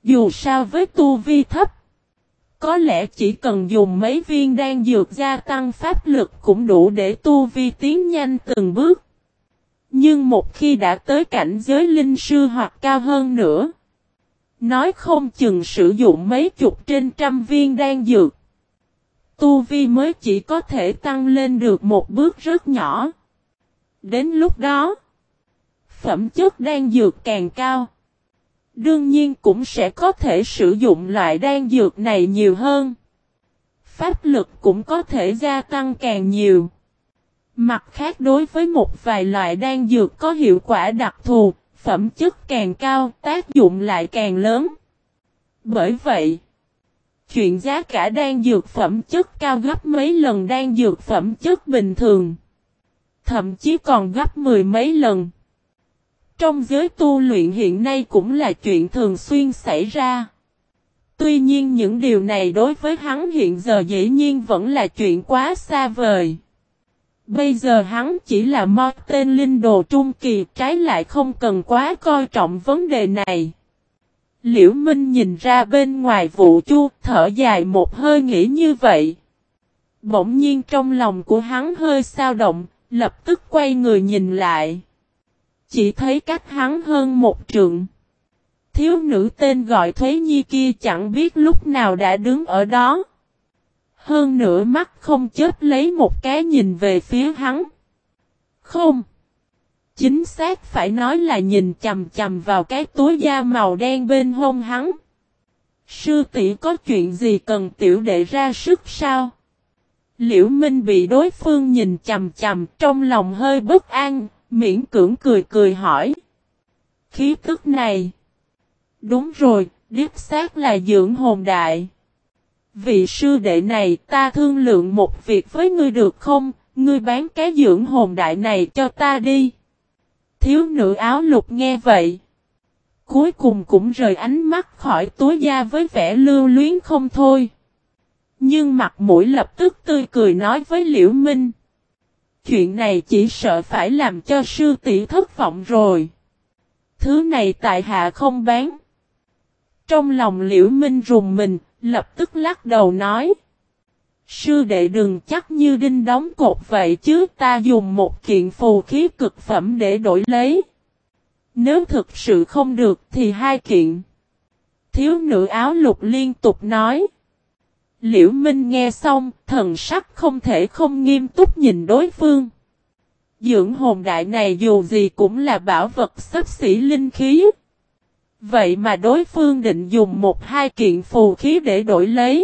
Dù sao với tu vi thấp, có lẽ chỉ cần dùng mấy viên đan dược gia tăng pháp lực cũng đủ để tu vi tiến nhanh từng bước. Nhưng một khi đã tới cảnh giới linh sư hoặc cao hơn nữa, nói không chừng sử dụng mấy chục trên trăm viên đan dược, tu vi mới chỉ có thể tăng lên được một bước rất nhỏ. Đến lúc đó, phẩm chất đan dược càng cao, đương nhiên cũng sẽ có thể sử dụng loại đan dược này nhiều hơn. Pháp lực cũng có thể gia tăng càng nhiều. Mặt khác đối với một vài loại đan dược có hiệu quả đặc thù, phẩm chất càng cao, tác dụng lại càng lớn. Bởi vậy, chuyện giá cả đan dược phẩm chất cao gấp mấy lần đan dược phẩm chất bình thường, thậm chí còn gấp mười mấy lần, trong giới tu luyện hiện nay cũng là chuyện thường xuyên xảy ra. Tuy nhiên những điều này đối với hắn hiện giờ dĩ nhiên vẫn là chuyện quá xa vời. Bây giờ hắn chỉ là một tên linh đồ trung kỳ, trái lại không cần quá coi trọng vấn đề này. Liễu Minh nhìn ra bên ngoài Vũ Chu, thở dài một hơi nghĩ như vậy. Bỗng nhiên trong lòng của hắn hơi xao động, lập tức quay người nhìn lại. Chỉ thấy cách hắn hơn một trượng, thiếu nữ tên gọi Thuế Nhi kia chẳng biết lúc nào đã đứng ở đó. Hơn nữa mắt không chớp lấy một cái nhìn về phía hắn. Không, chính xác phải nói là nhìn chằm chằm vào cái túi da màu đen bên hông hắn. Sư tỷ có chuyện gì cần tiểu đệ ra sức sao? Liễu Minh bị đối phương nhìn chằm chằm, trong lòng hơi bất an, miễn cưỡng cười cười hỏi. Khí tức này. Đúng rồi, đích xác là dưỡng hồn đại. Vị sư đệ này, ta thương lượng một việc với ngươi được không? Ngươi bán cái dưỡng hồn đại này cho ta đi. Thiếu nữ áo lục nghe vậy, cuối cùng cũng rời ánh mắt khỏi túi da với vẻ lưu luyến không thôi. Nhưng mặt mũi lập tức tươi cười nói với Liễu Minh. Chuyện này chỉ sợ phải làm cho sư tỷ thất vọng rồi. Thứ này tại hạ không bán. Trong lòng Liễu Minh rùng mình, lập tức lắc đầu nói. Sư đệ đừng chắc như đinh đóng cột vậy chứ, ta dùng một kiện phù khí cực phẩm để đổi lấy. Nếu thực sự không được thì hai kiện. Thiếu nữ áo lục liên tục nói. Liễu Minh nghe xong, thần sắc không thể không nghiêm túc nhìn đối phương. Dưỡng hồn đại này dù gì cũng là bảo vật xấp xỉ linh khí. Vậy mà đối phương định dùng một hai kiện phù khí để đổi lấy.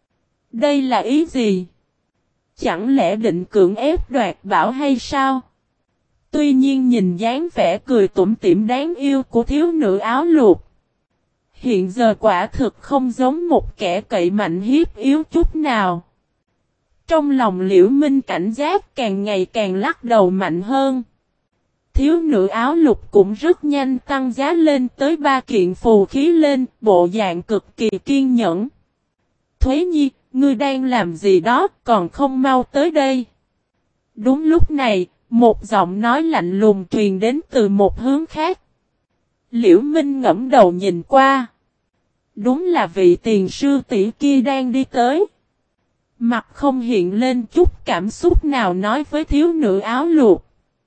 Đây là ý gì? Chẳng lẽ định cưỡng ép đoạt bảo hay sao? Tuy nhiên nhìn dáng vẻ cười tủm tỉm đáng yêu của thiếu nữ áo lục, hiện giờ quả thực không giống một kẻ cậy mạnh hiếp yếu chút nào. Trong lòng Liễu Minh cảnh giác càng ngày càng lắc đầu mạnh hơn. Thiếu nữ áo lục cũng rất nhanh tăng giá lên tới 3 kiện phù khí lên, bộ dạng cực kỳ kiên nhẫn. Thuế Nhi, ngươi đang làm gì đó, còn không mau tới đây. Đúng lúc này, một giọng nói lạnh lùng truyền đến từ một hướng khác. Liễu Minh ngẫm đầu nhìn qua. Đúng là vị tiền sư tỷ kia đang đi tới. Mặt không hiện lên chút cảm xúc nào nói với thiếu nữ áo lục.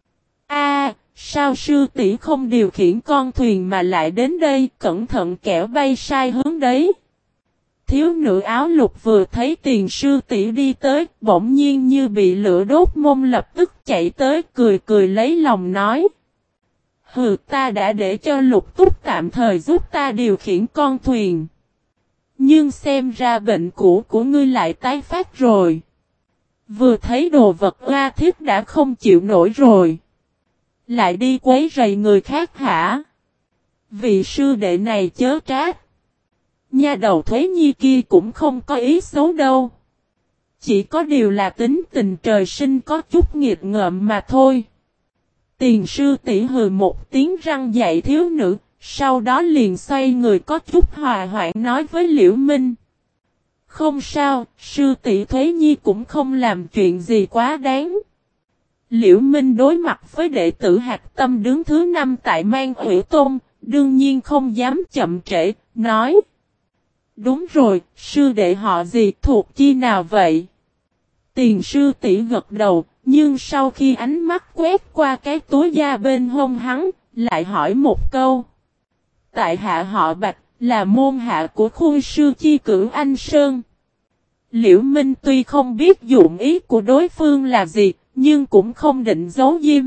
Sao sư tỷ không điều khiển con thuyền mà lại đến đây, cẩn thận kẻo bay sai hướng đấy. Thiếu nữ áo lục vừa thấy tiền sư tỷ đi tới, bỗng nhiên như bị lửa đốt mông lập tức chạy tới cười cười lấy lòng nói. Hừ, ta đã để cho Lục Túc tạm thời giúp ta điều khiển con thuyền. Nhưng xem ra bệnh cũ của ngươi lại tái phát rồi. Vừa thấy đồ vật oa thiết đã không chịu nổi rồi. Lại đi quấy rầy người khác hả? Vị sư đệ này chớ trách. Nha đầu Thuế Nhi kia cũng không có ý xấu đâu. Chỉ có điều là tính tình trời sinh có chút nghiệt ngợm mà thôi. Tiền sư tỷ hừ một tiếng răng dạy thiếu nữ, sau đó liền xoay người có chút hòa hoãn nói với Liễu Minh. Không sao, sư tỷ Thuế Nhi cũng không làm chuyện gì quá đáng. Liễu Minh đối mặt với đệ tử Hạc Tâm đứng thứ 5 tại Mang Ủy Tôn, đương nhiên không dám chậm trễ, nói. Đúng rồi, sư đệ họ gì thuộc chi nào vậy? Tiền sư tỷ gật đầu, nhưng sau khi ánh mắt quét qua cái túi da bên hông hắn, lại hỏi một câu. Tại hạ họ Bạch, là môn hạ của khuôn sư chi cửu Anh Sơn. Liễu Minh tuy không biết dụng ý của đối phương là gì, nhưng cũng không định giấu diêm.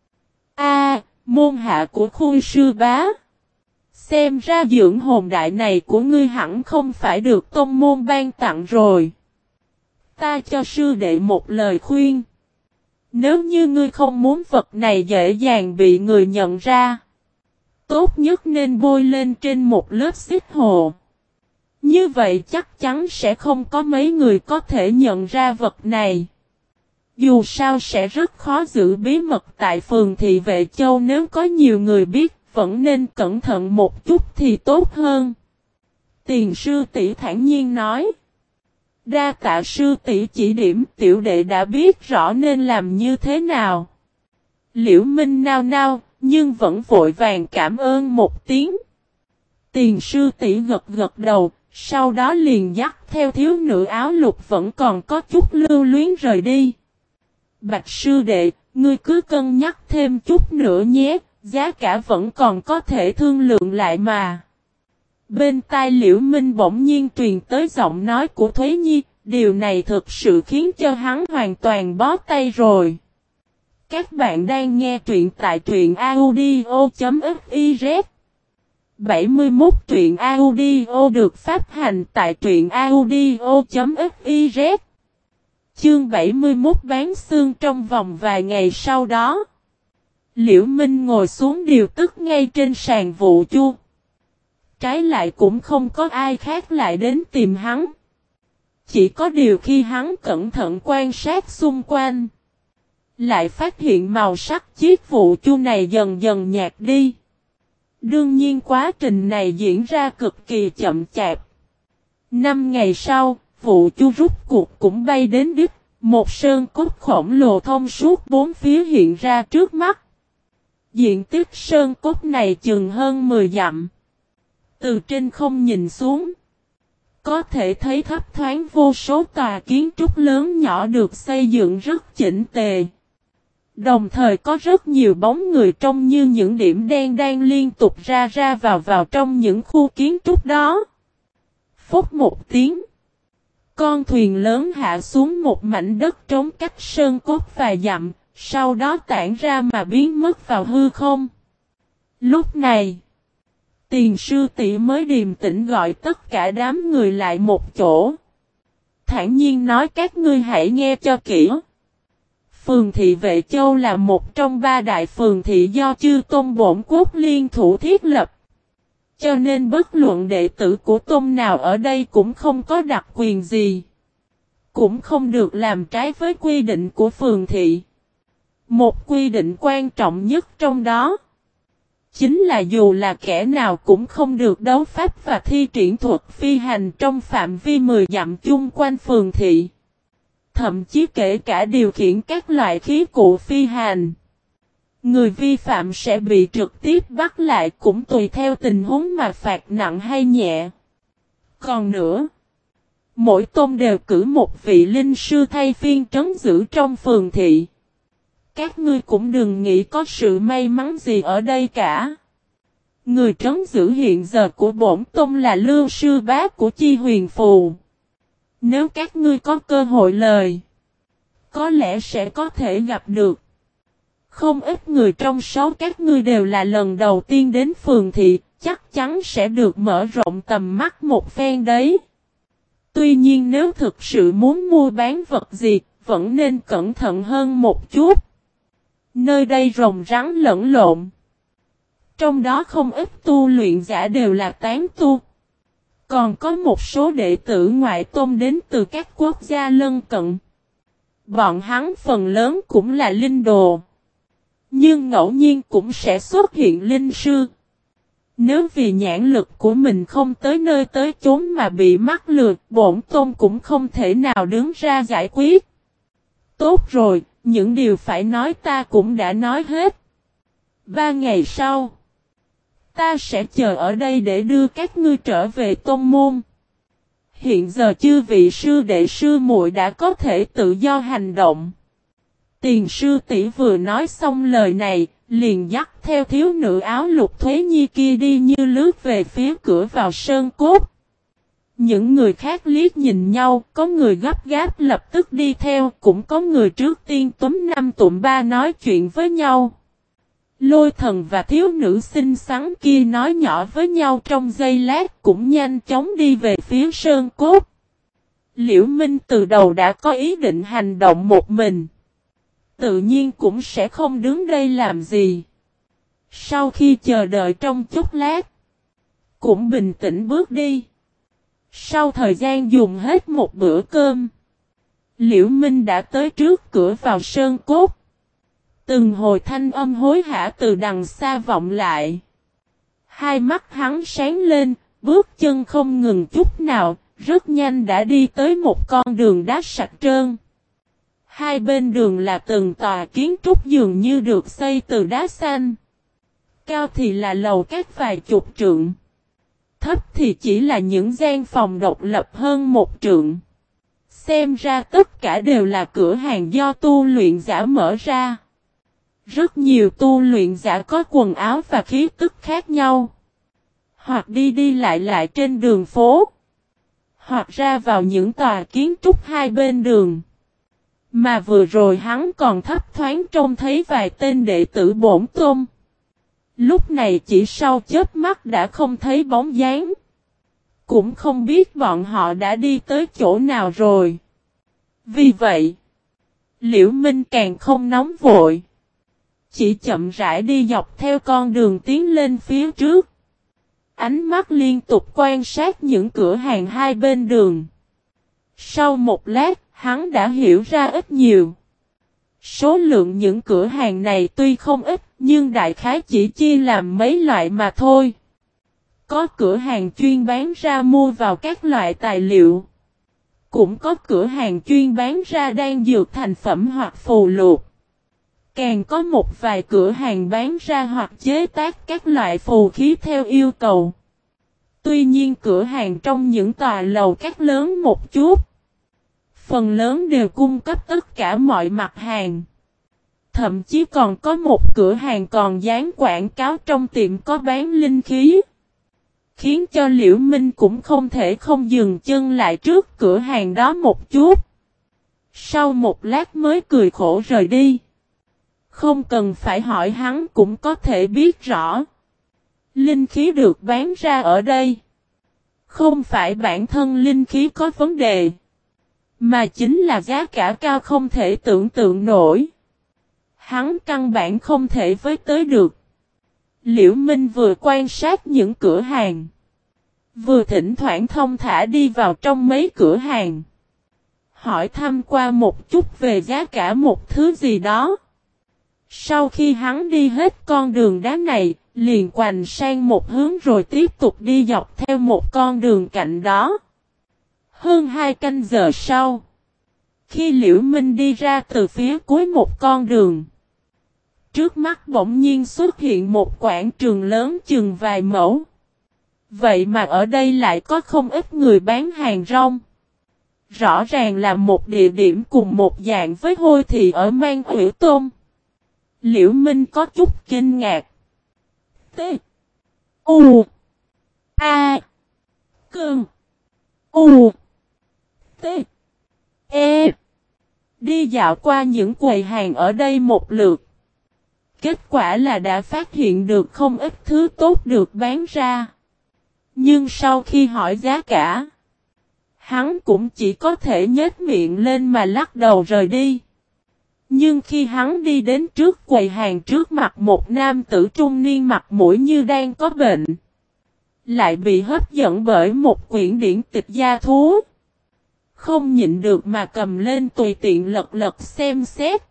Môn hạ của khuôn sư bá. Xem ra dưỡng hồn đại này của ngươi hẳn không phải được tông môn ban tặng rồi. Ta cho sư đệ một lời khuyên. Nếu như ngươi không muốn vật này dễ dàng bị người nhận ra, tốt nhất nên bôi lên trên một lớp xích hồ. Như vậy chắc chắn sẽ không có mấy người có thể nhận ra vật này. Dù sao sẽ rất khó giữ bí mật tại phường thị Vệ Châu, nếu có nhiều người biết, vẫn nên cẩn thận một chút thì tốt hơn. Tiền sư tỷ thản nhiên nói. Đa tạ sư tỷ chỉ điểm, tiểu đệ đã biết rõ nên làm như thế nào. Liễu Minh nao nao, nhưng vẫn vội vàng cảm ơn một tiếng. Tiền sư tỷ gật gật đầu, sau đó liền dắt theo thiếu nữ áo lục vẫn còn có chút lưu luyến rời đi. Bạch sư đệ, ngươi cứ cân nhắc thêm chút nữa nhé, giá cả vẫn còn có thể thương lượng lại mà. Bên tai Liễu Minh bỗng nhiên truyền tới giọng nói của Thuế Nhi, điều này thực sự khiến cho hắn hoàn toàn bó tay rồi. Các bạn đang nghe truyện tại truyện audio.fiz 71 truyện audio được phát hành tại truyện audio.fiz. Chương 71 bán xương. Trong vòng vài ngày sau đó, Liễu Minh ngồi xuống điều tức ngay trên sàn vụ chu. Trái lại cũng không có ai khác lại đến tìm hắn. Chỉ có điều khi hắn cẩn thận quan sát xung quanh, lại phát hiện màu sắc chiếc vụ chu này dần dần nhạt đi. Đương nhiên quá trình này diễn ra cực kỳ chậm chạp. 5 ngày sau, vụ chu rút cuộc cũng bay đến đích, một sơn cốt khổng lồ thông suốt bốn phía hiện ra trước mắt. Diện tích sơn cốt này chừng hơn 10 dặm. Từ trên không nhìn xuống, có thể thấy thấp thoáng vô số tòa kiến trúc lớn nhỏ được xây dựng rất chỉnh tề. Đồng thời có rất nhiều bóng người trông như những điểm đen đang liên tục ra vào trong những khu kiến trúc đó. Phốc một tiếng, con thuyền lớn hạ xuống một mảnh đất trống cách sơn cốt vài dặm, sau đó tản ra mà biến mất vào hư không. Lúc này, Tiền sư tỷ mới điềm tĩnh gọi tất cả đám người lại một chỗ. Thản nhiên nói các ngươi hãy nghe cho kỹ. Phường thị Vệ Châu là một trong 3 đại phường thị do chư tôn bổn quốc liên thủ thiết lập. Cho nên bất luận đệ tử của tôn nào ở đây cũng không có đặc quyền gì. Cũng không được làm trái với quy định của phường thị. Một quy định quan trọng nhất trong đó, chính là dù là kẻ nào cũng không được đấu pháp và thi triển thuật phi hành trong phạm vi 10 dặm chung quanh phường thị. Thậm chí kể cả điều khiển các loại khí cụ phi hành. Người vi phạm sẽ bị trực tiếp bắt lại, cũng tùy theo tình huống mà phạt nặng hay nhẹ. Còn nữa, mỗi tôn đều cử một vị linh sư thay phiên trấn giữ trong phường thị. Các ngươi cũng đừng nghĩ có sự may mắn gì ở đây cả. Người trấn giữ hiện giờ của bổn tôn là Lưu sư bá của Chi Huyền Phù. Nếu các ngươi có cơ hội lời, có lẽ sẽ có thể gặp được. Không ít người trong số các ngươi đều là lần đầu tiên đến phường thị, chắc chắn sẽ được mở rộng tầm mắt một phen đấy. Tuy nhiên nếu thực sự muốn mua bán vật gì, vẫn nên cẩn thận hơn một chút. Nơi đây rồng rắn lẫn lộn. Trong đó không ít tu luyện giả đều là tán tu. Còn có một số đệ tử ngoại tôn đến từ các quốc gia lân cận. Bọn hắn phần lớn cũng là linh đồ. Nhưng ngẫu nhiên cũng sẽ xuất hiện linh sư. Nếu vì nhãn lực của mình không tới nơi tới chốn mà bị mắc lừa, bổn tôn cũng không thể nào đứng ra giải quyết. Tốt rồi, những điều phải nói ta cũng đã nói hết. 3 ngày sau, Ta sẽ chờ ở đây để đưa các ngươi trở về tôn môn. Hiện giờ chư vị sư đệ sư muội đã có thể tự do hành động. Tiền sư tỷ vừa nói xong lời này, liền dắt theo thiếu nữ áo lục Thuế Nhi kia đi như lướt về phía cửa vào sơn cốt. Những người khác liếc nhìn nhau, có người gấp gáp lập tức đi theo, cũng có người trước tiên túm năm tụm ba nói chuyện với nhau. Lôi Thần và thiếu nữ xinh xắn kia nói nhỏ với nhau trong giây lát cũng nhanh chóng đi về phía sơn cốt. Liễu Minh từ đầu đã có ý định hành động một mình. Tự nhiên cũng sẽ không đứng đây làm gì. Sau khi chờ đợi trong chốc lát, cũng bình tĩnh bước đi. Sau thời gian dùng hết một bữa cơm, Liễu Minh đã tới trước cửa vào sơn cốt. Từng hồi thanh âm hối hả từ đằng xa vọng lại. Hai mắt hắn sáng lên, bước chân không ngừng chút nào, rất nhanh đã đi tới một con đường đá sạch trơn. Hai bên đường là từng tòa kiến trúc dường như được xây từ đá xanh. Cao thì là lầu các vài chục trượng. Thấp thì chỉ là những gian phòng độc lập hơn một trượng. Xem ra tất cả đều là cửa hàng do tu luyện giả mở ra. Rất nhiều tu luyện giả có quần áo và khí tức khác nhau. Hoặc đi đi lại lại trên đường phố. Hoặc ra vào những tòa kiến trúc hai bên đường. Mà vừa rồi hắn còn thấp thoáng trông thấy vài tên đệ tử bổn tôn. Lúc này chỉ sau chớp mắt đã không thấy bóng dáng. Cũng không biết bọn họ đã đi tới chỗ nào rồi. Vì vậy, Liễu Minh càng không nóng vội. Chỉ chậm rãi đi dọc theo con đường tiến lên phía trước. Ánh mắt liên tục quan sát những cửa hàng hai bên đường. Sau một lát, hắn đã hiểu ra ít nhiều. Số lượng những cửa hàng này tuy không ít, nhưng đại khái chỉ chia làm mấy loại mà thôi. Có cửa hàng chuyên bán ra mua vào các loại tài liệu. Cũng có cửa hàng chuyên bán ra đan dược thành phẩm hoặc phù lục. Càng có một vài cửa hàng bán ra hoặc chế tác các loại phù khí theo yêu cầu. Tuy nhiên cửa hàng trong những tòa lầu các lớn một chút. Phần lớn đều cung cấp tất cả mọi mặt hàng. Thậm chí còn có một cửa hàng còn dán quảng cáo trong tiệm có bán linh khí. Khiến cho Liễu Minh cũng không thể không dừng chân lại trước cửa hàng đó một chút. Sau một lát mới cười khổ rời đi. Không cần phải hỏi hắn cũng có thể biết rõ. Linh khí được bán ra ở đây. Không phải bản thân linh khí có vấn đề. Mà chính là giá cả cao không thể tưởng tượng nổi. Hắn căn bản không thể với tới được. Liễu Minh vừa quan sát những cửa hàng. Vừa thỉnh thoảng thông thả đi vào trong mấy cửa hàng. Hỏi thăm qua một chút về giá cả một thứ gì đó. Sau khi hắn đi hết con đường đá này, liền quành sang một hướng rồi tiếp tục đi dọc theo một con đường cạnh đó. Hơn 2 canh giờ sau, khi Liễu Minh đi ra từ phía cuối một con đường, trước mắt bỗng nhiên xuất hiện một quảng trường lớn chừng vài mẫu. Vậy mà ở đây lại có không ít người bán hàng rong. Rõ ràng là một địa điểm cùng một dạng với Hôi Thị ở Man Ủy Tôn. Liễu Minh có chút kinh ngạc. T. U. A. Cơn. U. T. E. Đi dạo qua những quầy hàng ở đây một lượt. Kết quả là đã phát hiện được không ít thứ tốt được bán ra. Nhưng sau khi hỏi giá cả, hắn cũng chỉ có thể nhếch miệng lên mà lắc đầu rời đi. Nhưng khi hắn đi đến trước quầy hàng trước mặt một nam tử trung niên mặt mũi như đang có bệnh, lại bị hấp dẫn bởi một quyển điển tịch gia thú. Không nhịn được mà cầm lên tùy tiện lật lật xem xét.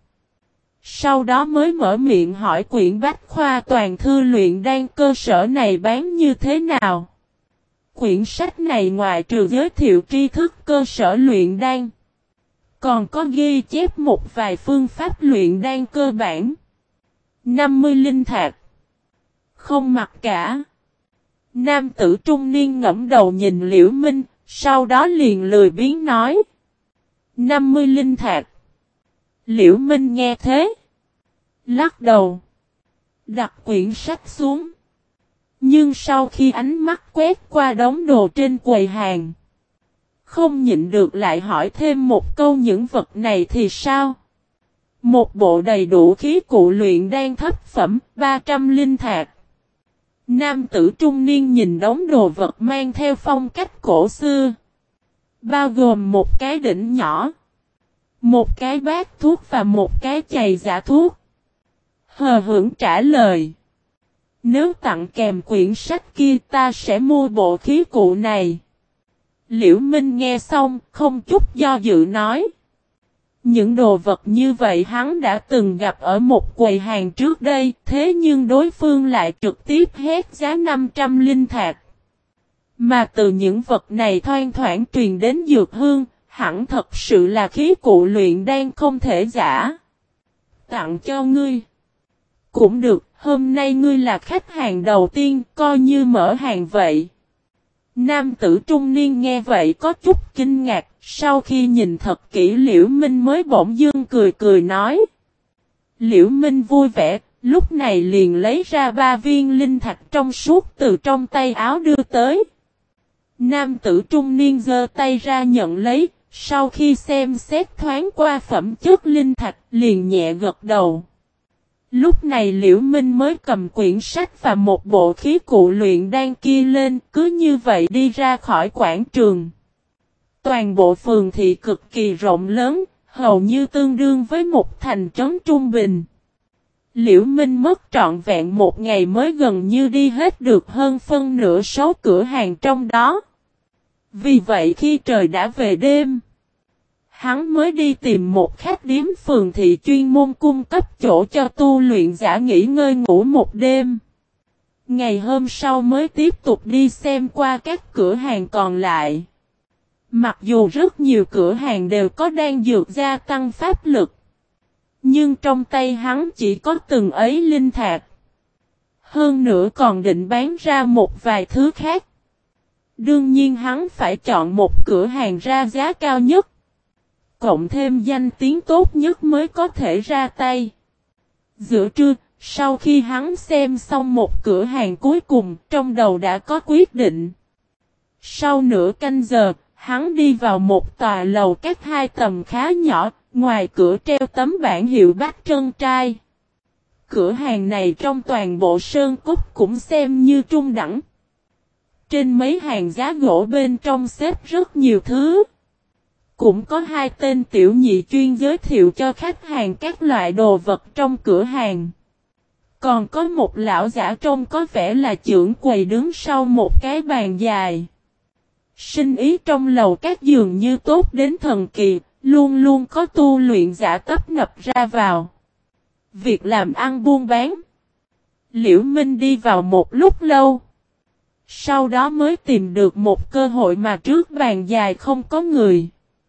Sau đó mới mở miệng hỏi quyển bách khoa toàn thư luyện đan cơ sở này bán như thế nào. Quyển sách này ngoài trừ giới thiệu tri thức cơ sở luyện đan, còn có ghi chép một vài phương pháp luyện đan cơ bản. 50 linh thạch. Không mặc cả. Nam tử trung niên ngẫm đầu nhìn Liễu Minh, sau đó liền lười biếng nói. 50 linh thạch. Liễu Minh nghe thế. Lắc đầu. Đặt quyển sách xuống. Nhưng sau khi ánh mắt quét qua đống đồ trên quầy hàng. Không nhịn được lại hỏi thêm một câu, những vật này thì sao? Một bộ đầy đủ khí cụ luyện đan thất phẩm, 300 linh thạch. Nam tử trung niên nhìn đống đồ vật mang theo phong cách cổ xưa. Bao gồm một cái đỉnh nhỏ, một cái bát thuốc và một cái chày giả thuốc. Hờ hững trả lời. Nếu tặng kèm quyển sách kia ta sẽ mua bộ khí cụ này. Liễu Minh nghe xong, không chút do dự nói. Những đồ vật như vậy hắn đã từng gặp ở một quầy hàng trước đây, thế nhưng đối phương lại trực tiếp hét giá 500 linh thạch. Mà từ những vật này thoang thoảng truyền đến dược hương, hẳn thật sự là khí cụ luyện đan không thể giả. Tặng cho ngươi. Cũng được, hôm nay ngươi là khách hàng đầu tiên, coi như mở hàng vậy. Nam tử trung niên nghe vậy có chút kinh ngạc, sau khi nhìn thật kỹ Liễu Minh mới bỗng dưng cười cười nói. Liễu Minh vui vẻ, lúc này liền lấy ra 3 viên linh thạch trong suốt từ trong tay áo đưa tới. Nam tử trung niên giơ tay ra nhận lấy, sau khi xem xét thoáng qua phẩm chất linh thạch liền nhẹ gật đầu. Lúc này Liễu Minh mới cầm quyển sách và một bộ khí cụ luyện đan kia lên, cứ như vậy đi ra khỏi quảng trường. Toàn bộ phường thị cực kỳ rộng lớn, hầu như tương đương với một thành trấn trung bình. Liễu Minh mất trọn vẹn một ngày mới gần như đi hết được hơn phân nửa số cửa hàng trong đó. Vì vậy khi trời đã về đêm, hắn mới đi tìm một khách điếm phường thị chuyên môn cung cấp chỗ cho tu luyện giả nghỉ ngơi ngủ một đêm. Ngày hôm sau mới tiếp tục đi xem qua các cửa hàng còn lại. Mặc dù rất nhiều cửa hàng đều có đan dược gia tăng pháp lực, nhưng trong tay hắn chỉ có từng ấy linh thạch. Hơn nữa còn định bán ra một vài thứ khác. Đương nhiên hắn phải chọn một cửa hàng ra giá cao nhất, cộng thêm danh tiếng tốt nhất mới có thể ra tay. Giữa trưa, sau khi hắn xem xong một cửa hàng cuối cùng, trong đầu đã có quyết định. Sau nửa canh giờ, hắn đi vào một tòa lầu các 2 tầng khá nhỏ, ngoài cửa treo tấm bảng hiệu Bách Trân Trai. Cửa hàng này trong toàn bộ Sơn Cốc cũng xem như trung đẳng. Trên mấy hàng giá gỗ bên trong xếp rất nhiều thứ. Cũng có 2 tên tiểu nhị chuyên giới thiệu cho khách hàng các loại đồ vật trong cửa hàng. Còn có một lão giả trông có vẻ là trưởng quầy đứng sau một cái bàn dài. Sinh ý trong lầu các dường như tốt đến thần kỳ, luôn luôn có tu luyện giả tấp nập ra vào. Việc làm ăn buôn bán. Liễu Minh đi vào một lúc lâu. Sau đó mới tìm được một cơ hội mà trước bàn dài không có người.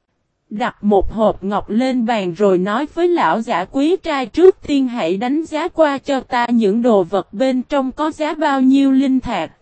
Đặt một hộp ngọc lên bàn rồi nói với lão giả quý trai, trước tiên hãy đánh giá qua cho ta những đồ vật bên trong có giá bao nhiêu linh thạch.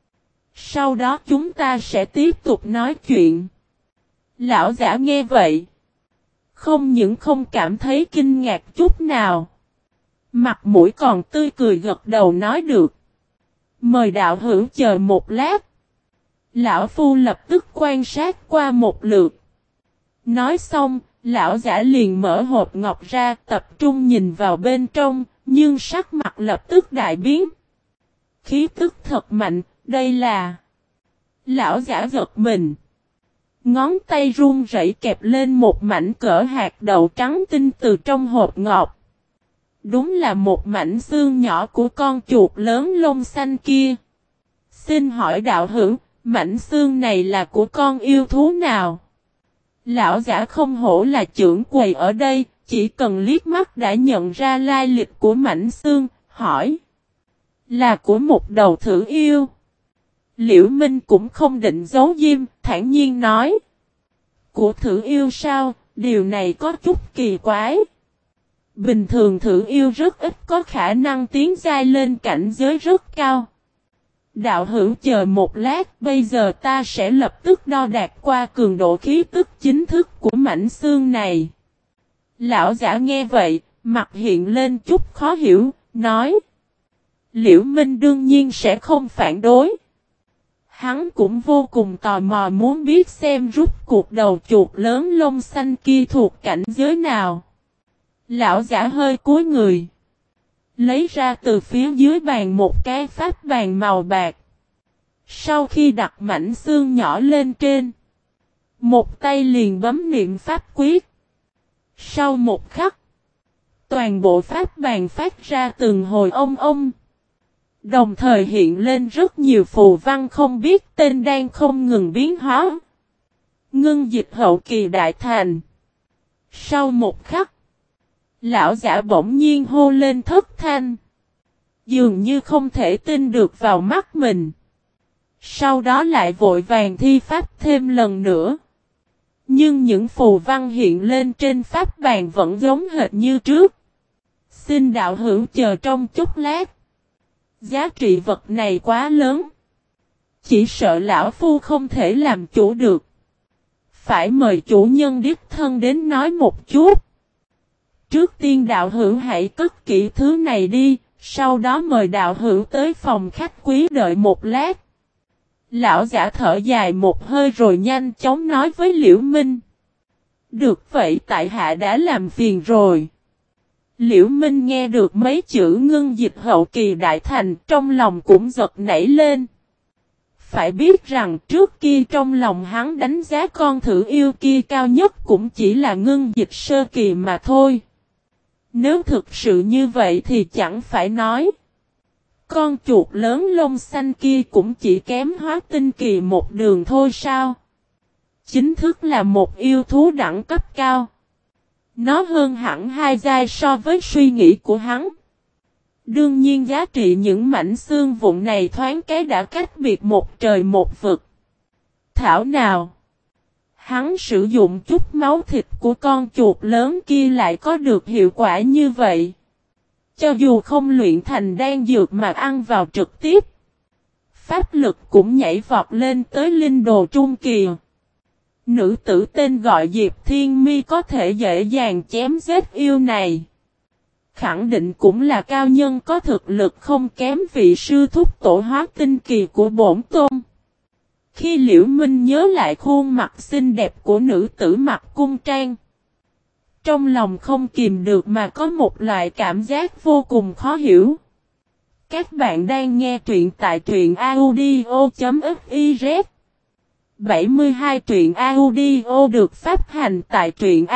Sau đó chúng ta sẽ tiếp tục nói chuyện. Lão giả nghe vậy, không những không cảm thấy kinh ngạc chút nào, mặt mũi còn tươi cười gật đầu nói được. Mời đạo hữu chờ một lát. Lão phu lập tức quan sát qua một lượt. Nói xong, lão giả liền mở hộp ngọc ra, tập trung nhìn vào bên trong, nhưng sắc mặt lập tức đại biến. Khí tức thật mạnh, đây là... Lão giả giật mình. Ngón tay run rẩy kẹp lên một mảnh cỡ hạt đậu trắng tinh từ trong hộp ngọc. Đúng là một mảnh xương nhỏ của con chuột lớn lông xanh kia. Xin hỏi đạo hữu, mảnh xương này là của con yêu thú nào? Lão giả không hổ là trưởng quầy ở đây, chỉ cần liếc mắt đã nhận ra lai lịch của mảnh xương, hỏi. Là của một đầu thử yêu. Liễu Minh cũng không định giấu diêm, thản nhiên nói. Của thử yêu sao, điều này có chút kỳ quái. Bình thường thử yêu rất ít có khả năng tiến giai lên cảnh giới rất cao. Đạo hữu chờ một lát, bây giờ ta sẽ lập tức đo đạc qua cường độ khí tức chính thức của mảnh xương này. Lão giả nghe vậy, mặt hiện lên chút khó hiểu, nói. Liễu Minh đương nhiên sẽ không phản đối. Hắn cũng vô cùng tò mò muốn biết xem rút cuộc đầu chuột lớn lông xanh kia thuộc cảnh giới nào. Lão giả hơi cúi người. Lấy ra từ phía dưới bàn một cái pháp bàn màu bạc. Sau khi đặt mảnh xương nhỏ lên trên. Một tay liền bấm niệm pháp quyết. Sau một khắc. Toàn bộ pháp bàn phát ra từng hồi ông. Đồng thời hiện lên rất nhiều phù văn không biết tên đang không ngừng biến hóa. Ngưng dịch hậu kỳ đại thành. Sau một khắc. Lão giả bỗng nhiên hô lên thất thanh. Dường như không thể tin được vào mắt mình. Sau đó lại vội vàng thi pháp thêm lần nữa. Nhưng những phù văn hiện lên trên pháp bàn vẫn giống hệt như trước. Xin đạo hữu chờ trong chút lát. Giá trị vật này quá lớn. Chỉ sợ lão phu không thể làm chủ được. Phải mời chủ nhân đích thân đến nói một chút. Trước tiên đạo hữu hãy cất kỹ thứ này đi. Sau đó mời đạo hữu tới phòng khách quý đợi một lát. Lão giả thở dài một hơi rồi nhanh chóng nói với Liễu Minh. Được vậy tại hạ đã làm phiền rồi. Liễu Minh nghe được mấy chữ ngưng dịch hậu kỳ đại thành trong lòng cũng giật nảy lên. Phải biết rằng trước kia trong lòng hắn đánh giá con thử yêu kia cao nhất cũng chỉ là ngưng dịch sơ kỳ mà thôi. Nếu thực sự như vậy thì chẳng phải nói. Con chuột lớn lông xanh kia cũng chỉ kém hóa tinh kỳ một đường thôi sao? Chính thức là một yêu thú đẳng cấp cao. Nó hơn hẳn 2 giai so với suy nghĩ của hắn. Đương nhiên giá trị những mảnh xương vụn này thoáng cái đã cách biệt một trời một vực. Thảo nào! Hắn sử dụng chút máu thịt của con chuột lớn kia lại có được hiệu quả như vậy. Cho dù không luyện thành đan dược mà ăn vào trực tiếp. Pháp lực cũng nhảy vọt lên tới linh đồ trung kỳ. Nữ tử tên gọi Diệp Thiên Mi có thể dễ dàng chém giết yêu này. Khẳng định cũng là cao nhân có thực lực không kém vị sư thúc tổ hóa tinh kỳ của bổn tôn. Khi Liễu Minh nhớ lại khuôn mặt xinh đẹp của nữ tử mặc cung trang. Trong lòng không kìm được mà có một loại cảm giác vô cùng khó hiểu. Các bạn đang nghe truyện tại truyện audio.fiz 72 truyện audio được phát hành tại truyện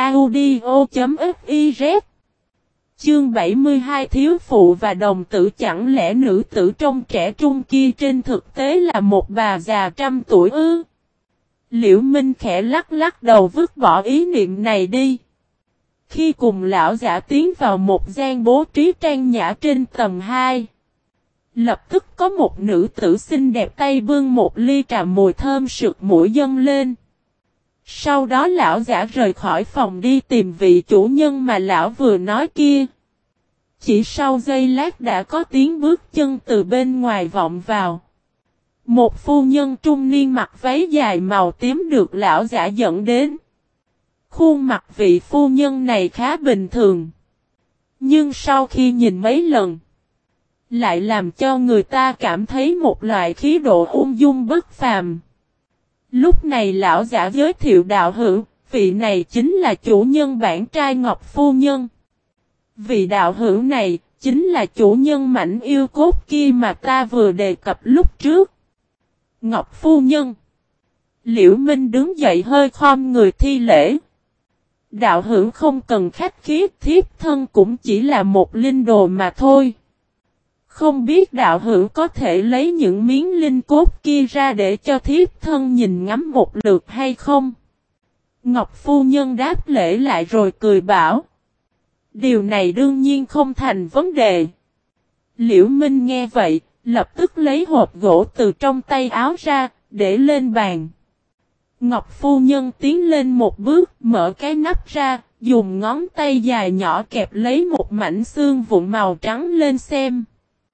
audio.fiz. Chương 72 thiếu phụ và đồng tử, chẳng lẽ nữ tử trong trẻ trung kia trên thực tế là một bà già trăm tuổi ư? Liễu Minh khẽ lắc lắc đầu vứt bỏ ý niệm này đi. Khi cùng lão giả tiến vào một gian bố trí trang nhã trên tầng 2. Lập tức có một nữ tử xinh đẹp tay bưng một ly trà mùi thơm sực mũi dâng lên. Sau đó lão giả rời khỏi phòng đi tìm vị chủ nhân mà lão vừa nói kia. Chỉ sau giây lát đã có tiếng bước chân từ bên ngoài vọng vào. Một phu nhân trung niên mặc váy dài màu tím được lão giả dẫn đến. Khuôn mặt vị phu nhân này khá bình thường. Nhưng sau khi nhìn mấy lần, lại làm cho người ta cảm thấy một loại khí độ ung dung bất phàm. Lúc này lão giả giới thiệu đạo hữu, vị này chính là chủ nhân bản trai Ngọc phu nhân. Vị đạo hữu này, chính là chủ nhân mảnh yêu cốt kia mà ta vừa đề cập lúc trước. Ngọc phu nhân. Liễu Minh đứng dậy hơi khom người thi lễ. Đạo hữu không cần khách khí, thiếp thân cũng chỉ là một linh đồ mà thôi. Không biết đạo hữu có thể lấy những miếng linh cốt kia ra để cho thiếp thân nhìn ngắm một lượt hay không? Ngọc phu nhân đáp lễ lại rồi cười bảo. Điều này đương nhiên không thành vấn đề. Liễu Minh nghe vậy, lập tức lấy hộp gỗ từ trong tay áo ra, để lên bàn. Ngọc phu nhân tiến lên một bước, mở cái nắp ra, dùng ngón tay dài nhỏ kẹp lấy một mảnh xương vụn màu trắng lên xem.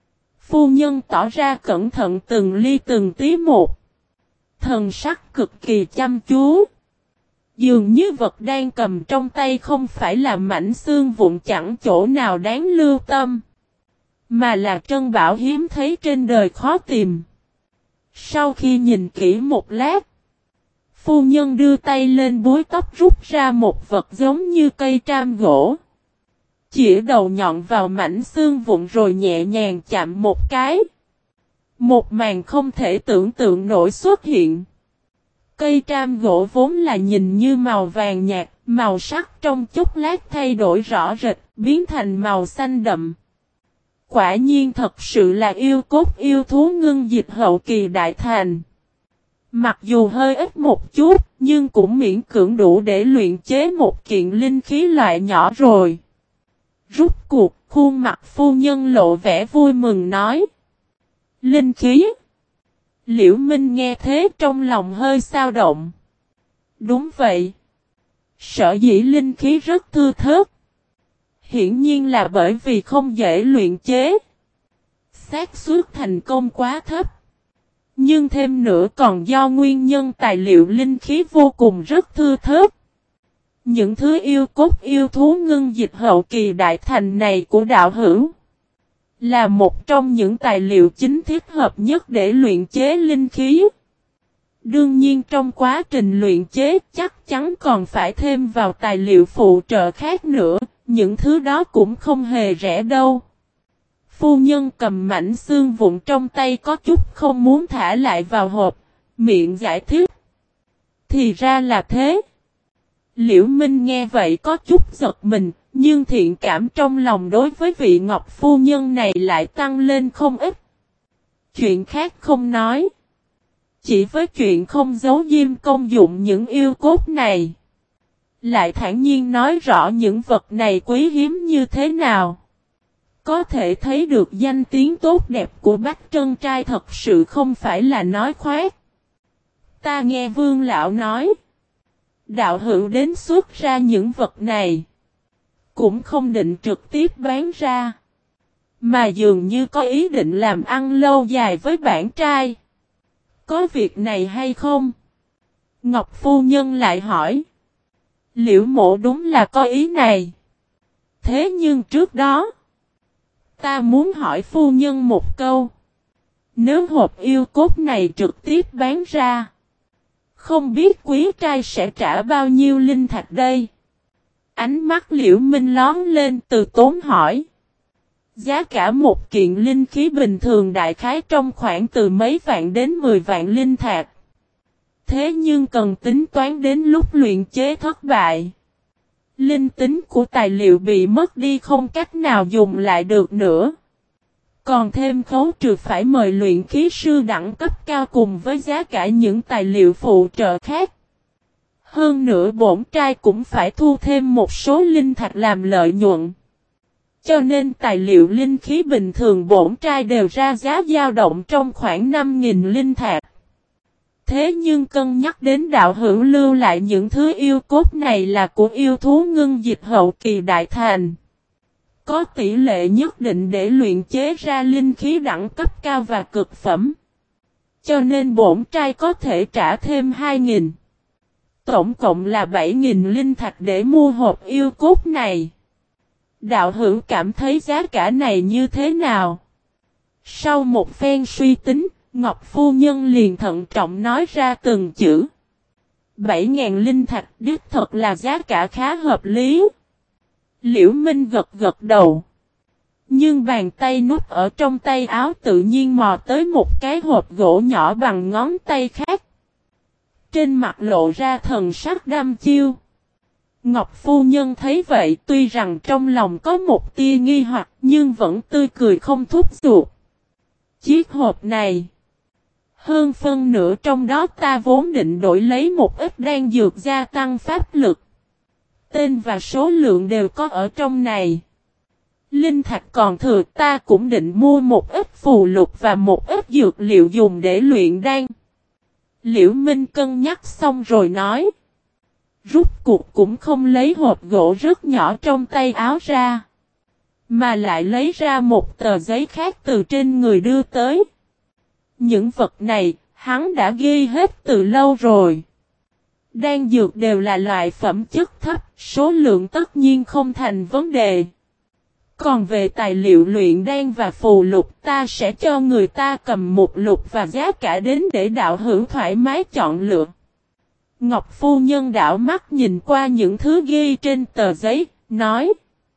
Phu nhân tỏ ra cẩn thận từng ly từng tí một. Thần sắc cực kỳ chăm chú. Dường như vật đang cầm trong tay không phải là mảnh xương vụn chẳng chỗ nào đáng lưu tâm. Mà là trân bảo hiếm thấy trên đời khó tìm. Sau khi nhìn kỹ một lát. Phu nhân đưa tay lên búi tóc rút ra một vật giống như cây tram gỗ. Chĩa đầu nhọn vào mảnh xương vụn rồi nhẹ nhàng chạm một cái. Một màn không thể tưởng tượng nổi xuất hiện. Cây tram gỗ vốn là nhìn như màu vàng nhạt, màu sắc trong chốc lát thay đổi rõ rệt, biến thành màu xanh đậm. Quả nhiên thật sự là yêu cốt yêu thú ngưng dịch hậu kỳ đại thành. Mặc dù hơi ít một chút, nhưng cũng miễn cưỡng đủ để luyện chế một kiện linh khí loại nhỏ rồi. Rút cuộc, khuôn mặt phu nhân lộ vẻ vui mừng nói. Linh khí. Liễu Minh nghe thế trong lòng hơi xao động. Đúng vậy. Sở dĩ linh khí rất thưa thớt. Hiển nhiên là bởi vì không dễ luyện chế. Xác suất thành công quá thấp. Nhưng thêm nữa còn do nguyên nhân tài liệu linh khí vô cùng rất thưa thớt. Những thứ yêu cốt yêu thú ngưng dịch hậu kỳ đại thành này của đạo hữu là một trong những tài liệu chính thích hợp nhất để luyện chế linh khí. Đương nhiên trong quá trình luyện chế chắc chắn còn phải thêm vào tài liệu phụ trợ khác nữa, những thứ đó cũng không hề rẻ đâu. Phu nhân cầm mảnh xương vụn trong tay có chút không muốn thả lại vào hộp, miệng giải thích. Thì ra là thế. Liễu Minh nghe vậy có chút giật mình, nhưng thiện cảm trong lòng đối với vị Ngọc phu nhân này lại tăng lên không ít. Chuyện khác không nói. Chỉ với chuyện không giấu diêm công dụng những yêu cốt này. Lại thản nhiên nói rõ những vật này quý hiếm như thế nào. Có thể thấy được danh tiếng tốt đẹp của Bách Trân Trai thật sự không phải là nói khoác. Ta nghe Vương Lão nói. Đạo hữu đến xuất ra những vật này. Cũng không định trực tiếp bán ra. Mà dường như có ý định làm ăn lâu dài với bản trai. Có việc này hay không? Ngọc phu nhân lại hỏi. Liễu mộ đúng là có ý này. Thế nhưng trước đó. Ta muốn hỏi phu nhân một câu. Nếu hộp yêu cốt này trực tiếp bán ra. Không biết quý trai sẽ trả bao nhiêu linh thạch đây? Ánh mắt Liễu Minh lón lên từ tốn hỏi. Giá cả một kiện linh khí bình thường đại khái trong khoảng từ mấy vạn đến 10 vạn linh thạch. Thế nhưng cần tính toán đến lúc luyện chế thất bại. Linh tính của tài liệu bị mất đi không cách nào dùng lại được nữa. Còn thêm khấu trừ phải mời luyện khí sư đẳng cấp cao cùng với giá cả những tài liệu phụ trợ khác. Hơn nữa bổn trai cũng phải thu thêm một số linh thạch làm lợi nhuận. Cho nên tài liệu linh khí bình thường bổn trai đều ra giá dao động trong khoảng 5.000 linh thạch. Thế nhưng cân nhắc đến đạo hữu lưu lại những thứ yêu cốt này là của yêu thú ngưng dịch hậu kỳ đại thành. Có tỷ lệ nhất định để luyện chế ra linh khí đẳng cấp cao và cực phẩm. Cho nên bổn trai có thể trả thêm 2.000. Tổng cộng là 7.000 linh thạch để mua hộp yêu cốt này. Đạo hữu cảm thấy giá cả này như thế nào? Sau một phen suy tính, Ngọc phu nhân liền thận trọng nói ra từng chữ. 7.000 linh thạch đích thật là giá cả khá hợp lý. Liễu Minh gật gật đầu. Nhưng bàn tay nút ở trong tay áo tự nhiên mò tới một cái hộp gỗ nhỏ bằng ngón tay khác. Trên mặt lộ ra thần sắc đăm chiêu. Ngọc phu nhân thấy vậy tuy rằng trong lòng có một tia nghi hoặc nhưng vẫn tươi cười không thúc giục. Chiếc hộp này. Hơn phân nửa trong đó ta vốn định đổi lấy một ít đan dược gia tăng pháp lực. Tên và số lượng đều có ở trong này. Linh thạch còn thừa ta cũng định mua một ít phù lục và một ít dược liệu dùng để luyện đan. Liễu Minh cân nhắc xong rồi nói. Rút cuộc cũng không lấy hộp gỗ rất nhỏ trong tay áo ra. Mà lại lấy ra một tờ giấy khác từ trên người đưa tới. Những vật này, hắn đã ghi hết từ lâu rồi. Đan dược đều là loại phẩm chất thấp, số lượng tất nhiên không thành vấn đề. Còn về tài liệu luyện đan và phù lục, ta sẽ cho người ta cầm một lục và giá cả đến để đạo hữu thoải mái chọn lựa. Ngọc phu nhân đảo mắt nhìn qua những thứ ghi trên tờ giấy, nói.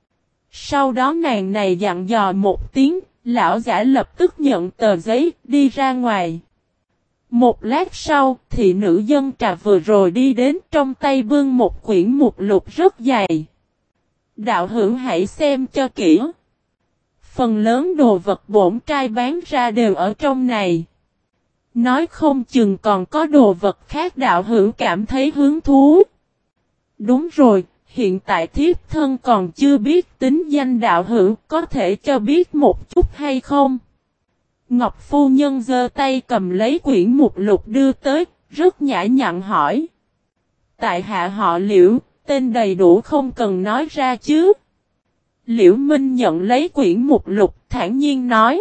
Sau đó nàng này dặn dò một tiếng, lão giả lập tức nhận tờ giấy, đi ra ngoài. Một lát sau, thị nữ dân trà vừa rồi đi đến, trong tay bưng một quyển mục lục rất dày. Đạo hữu hãy xem cho kỹ. Phần lớn đồ vật bổn trai bán ra đều ở trong này. Nói không chừng còn có đồ vật khác đạo hữu cảm thấy hứng thú. Đúng rồi, hiện tại thiếp thân còn chưa biết tính danh đạo hữu, có thể cho biết một chút hay không? Ngọc phu nhân giơ tay cầm lấy quyển mục lục đưa tới, rất nhã nhặn hỏi. Tại hạ họ Liễu, tên đầy đủ không cần nói ra chứ. Liễu Minh nhận lấy quyển mục lục, thản nhiên nói.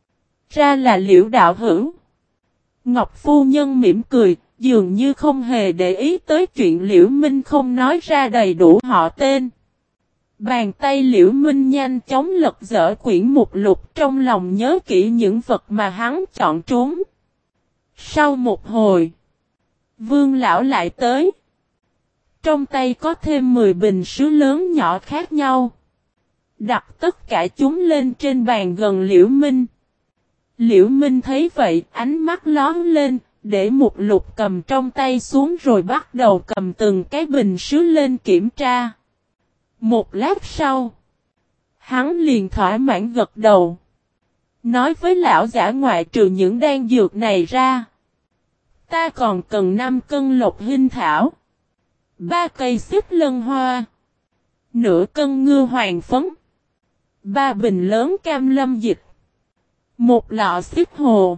Ra là Liễu đạo hữu. Ngọc phu nhân mỉm cười, dường như không hề để ý tới chuyện Liễu Minh không nói ra đầy đủ họ tên. Bàn tay Liễu Minh nhanh chóng lật dở quyển mục lục, trong lòng nhớ kỹ những vật mà hắn chọn trúng. Sau một hồi, Vương lão lại tới. Trong tay có thêm 10 bình sứ lớn nhỏ khác nhau. Đặt tất cả chúng lên trên bàn gần Liễu Minh. Liễu Minh thấy vậy, ánh mắt lóe lên, để một lục cầm trong tay xuống rồi bắt đầu cầm từng cái bình sứ lên kiểm tra. Một lát sau, hắn liền thỏa mãn gật đầu. Nói với lão giả ngoại trừ những đan dược này ra. Ta còn cần 5 cân lộc hinh thảo. 3 cây xích lân hoa. Nửa cân ngư hoàng phấn. 3 bình lớn cam lâm dịch. 1 lọ xích hồ.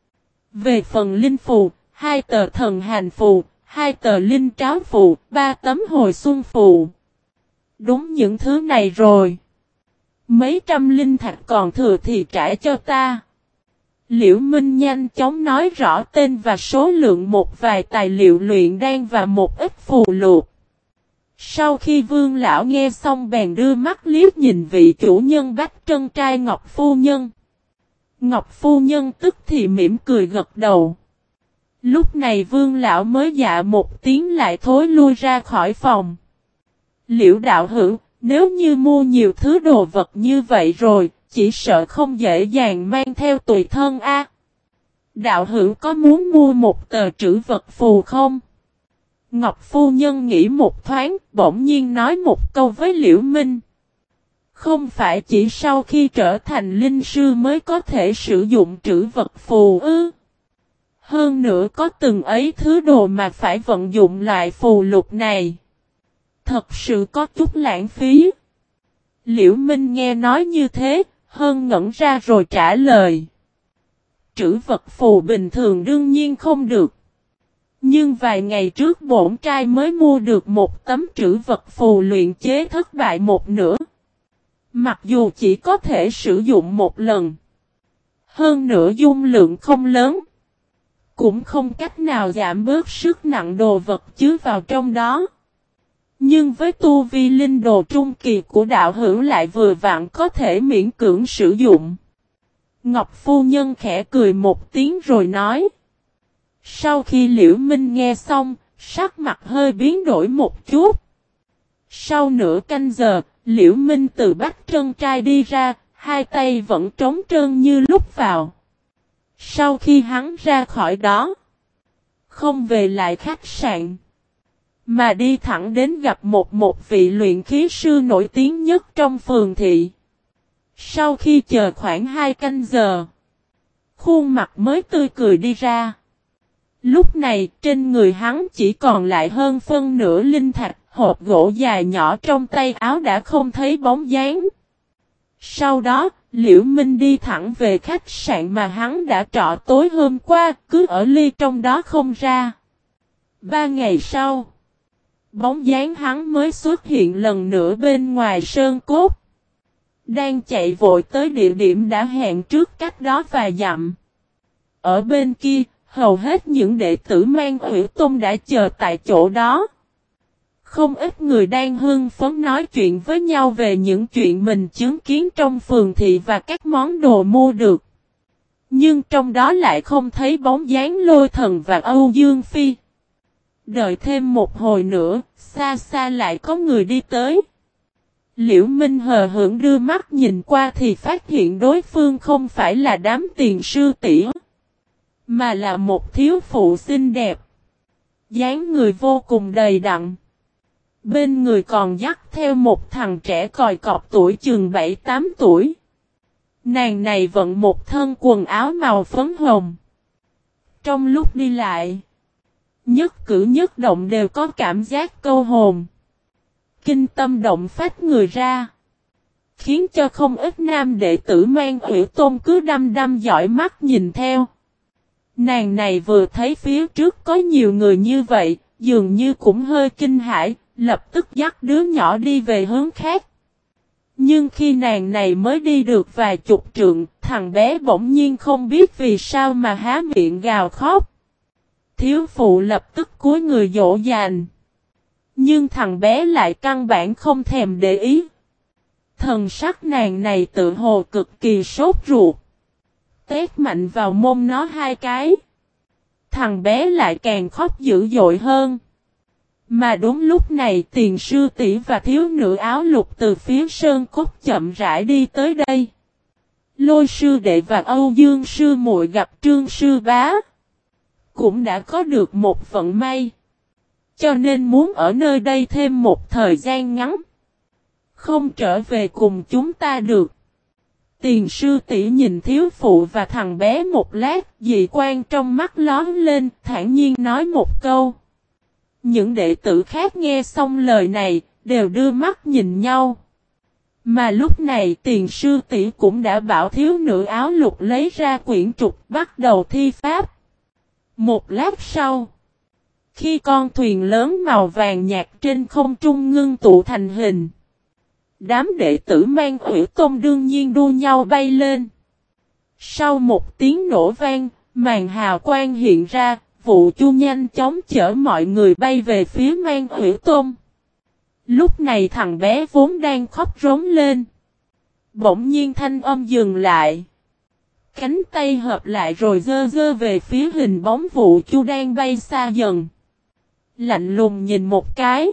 Về phần linh phù, 2 tờ thần hành phù, 2 tờ linh tráo phù, 3 tấm hồi xuân phù. Đúng những thứ này rồi. Mấy trăm linh thạch còn thừa thì trả cho ta. Liễu Minh nhanh chóng nói rõ tên và số lượng một vài tài liệu luyện đan và một ít phù lục. Sau khi Vương lão nghe xong bèn đưa mắt liếc nhìn vị chủ nhân Bách Trân trai Ngọc phu nhân. Ngọc phu nhân tức thì mỉm cười gật đầu. Lúc này Vương lão mới dạ một tiếng lại thối lui ra khỏi phòng. Liễu đạo hữu, nếu như mua nhiều thứ đồ vật như vậy rồi, chỉ sợ không dễ dàng mang theo tùy thân a. Đạo hữu có muốn mua một tờ trữ vật phù không? Ngọc phu nhân nghĩ một thoáng, bỗng nhiên nói một câu với Liễu Minh. Không phải chỉ sau khi trở thành linh sư mới có thể sử dụng trữ vật phù ư? Hơn nữa có từng ấy thứ đồ mà phải vận dụng loại phù lục này. Thật sự có chút lãng phí. Liễu Minh nghe nói như thế, hơn ngẩn ra rồi trả lời. Trữ vật phù bình thường đương nhiên không được. Nhưng vài ngày trước bổn trai mới mua được một tấm trữ vật phù luyện chế thất bại một nửa. Mặc dù chỉ có thể sử dụng một lần. Hơn nữa dung lượng không lớn. Cũng không cách nào giảm bớt sức nặng đồ vật chứa vào trong đó. Nhưng với tu vi linh đồ trung kỳ của đạo hữu lại vừa vặn có thể miễn cưỡng sử dụng. Ngọc phu nhân khẽ cười một tiếng rồi nói. Sau khi Liễu Minh nghe xong, sắc mặt hơi biến đổi một chút. Sau nửa canh giờ, Liễu Minh từ Bách Trân trai đi ra, hai tay vẫn trống trơn như lúc vào. Sau khi hắn ra khỏi đó, không về lại khách sạn, mà đi thẳng đến gặp một vị luyện khí sư nổi tiếng nhất trong phường thị. Sau khi chờ khoảng 2 canh giờ, khuôn mặt mới tươi cười đi ra. Lúc này trên người hắn chỉ còn lại hơn phân nửa linh thạch, hộp gỗ dài nhỏ trong tay áo đã không thấy bóng dáng. Sau đó, Liễu Minh đi thẳng về khách sạn mà hắn đã trọ tối hôm qua, cứ ở ly trong đó không ra. 3 ngày sau, bóng dáng hắn mới xuất hiện lần nữa bên ngoài sơn cốt. Đang chạy vội tới địa điểm đã hẹn trước cách đó vài dặm. Ở bên kia, hầu hết những đệ tử Mang Hủy Tôn đã chờ tại chỗ đó. Không ít người đang hưng phấn nói chuyện với nhau về những chuyện mình chứng kiến trong phường thị và các món đồ mua được. Nhưng trong đó lại không thấy bóng dáng Lôi Thần và Âu Dương Phi. Đợi thêm một hồi nữa, xa xa lại có người đi tới. Liễu Minh hờ hững đưa mắt nhìn qua thì phát hiện đối phương không phải là đám tiền sư tỷ, mà là một thiếu phụ xinh đẹp. Dáng người vô cùng đầy đặn. Bên người còn dắt theo một thằng trẻ còi cọc tuổi chừng 7-8 tuổi. Nàng này vận một thân quần áo màu phấn hồng. Trong lúc đi lại, nhất cử nhất động đều có cảm giác câu hồn, kinh tâm động phách người ra. Khiến cho không ít nam đệ tử Mang Hủy Tôn cứ đăm đăm dõi mắt nhìn theo. Nàng này vừa thấy phía trước có nhiều người như vậy, dường như cũng hơi kinh hãi, lập tức dắt đứa nhỏ đi về hướng khác. Nhưng khi nàng này mới đi được vài chục trượng, thằng bé bỗng nhiên không biết vì sao mà há miệng gào khóc. Thiếu phụ lập tức cúi người dỗ dành. Nhưng thằng bé lại căn bản không thèm để ý. Thần sắc nàng này tự hồ cực kỳ sốt ruột. Tét mạnh vào mông nó 2 cái. Thằng bé lại càng khóc dữ dội hơn. Mà đúng lúc này tiền sư tỷ và thiếu nữ áo lục từ phía sơn cốt chậm rãi đi tới đây. Lôi sư đệ và Âu Dương sư muội gặp Trương sư bá. Cũng đã có được một vận may. Cho nên muốn ở nơi đây thêm một thời gian ngắn. Không trở về cùng chúng ta được. Tiền sư tỷ nhìn thiếu phụ và thằng bé một lát, dị quan trong mắt lóm lên, thản nhiên nói một câu. Những đệ tử khác nghe xong lời này, đều đưa mắt nhìn nhau. Mà lúc này tiền sư tỷ cũng đã bảo thiếu nữ áo lục lấy ra quyển trục bắt đầu thi pháp. Một lát sau, khi con thuyền lớn màu vàng nhạt trên không trung ngưng tụ thành hình, đám đệ tử Mang Hủy Tôn đương nhiên đua nhau bay lên. Sau một tiếng nổ vang, màn hào quang hiện ra, Vụ Chu nhanh chóng chở mọi người bay về phía Mang Hủy Tôn. Lúc này thằng bé vốn đang khóc rống lên. Bỗng nhiên thanh âm dừng lại. Cánh tay hợp lại rồi dơ dơ về phía hình bóng Vụ Chu đang bay xa dần. Lạnh lùng nhìn một cái.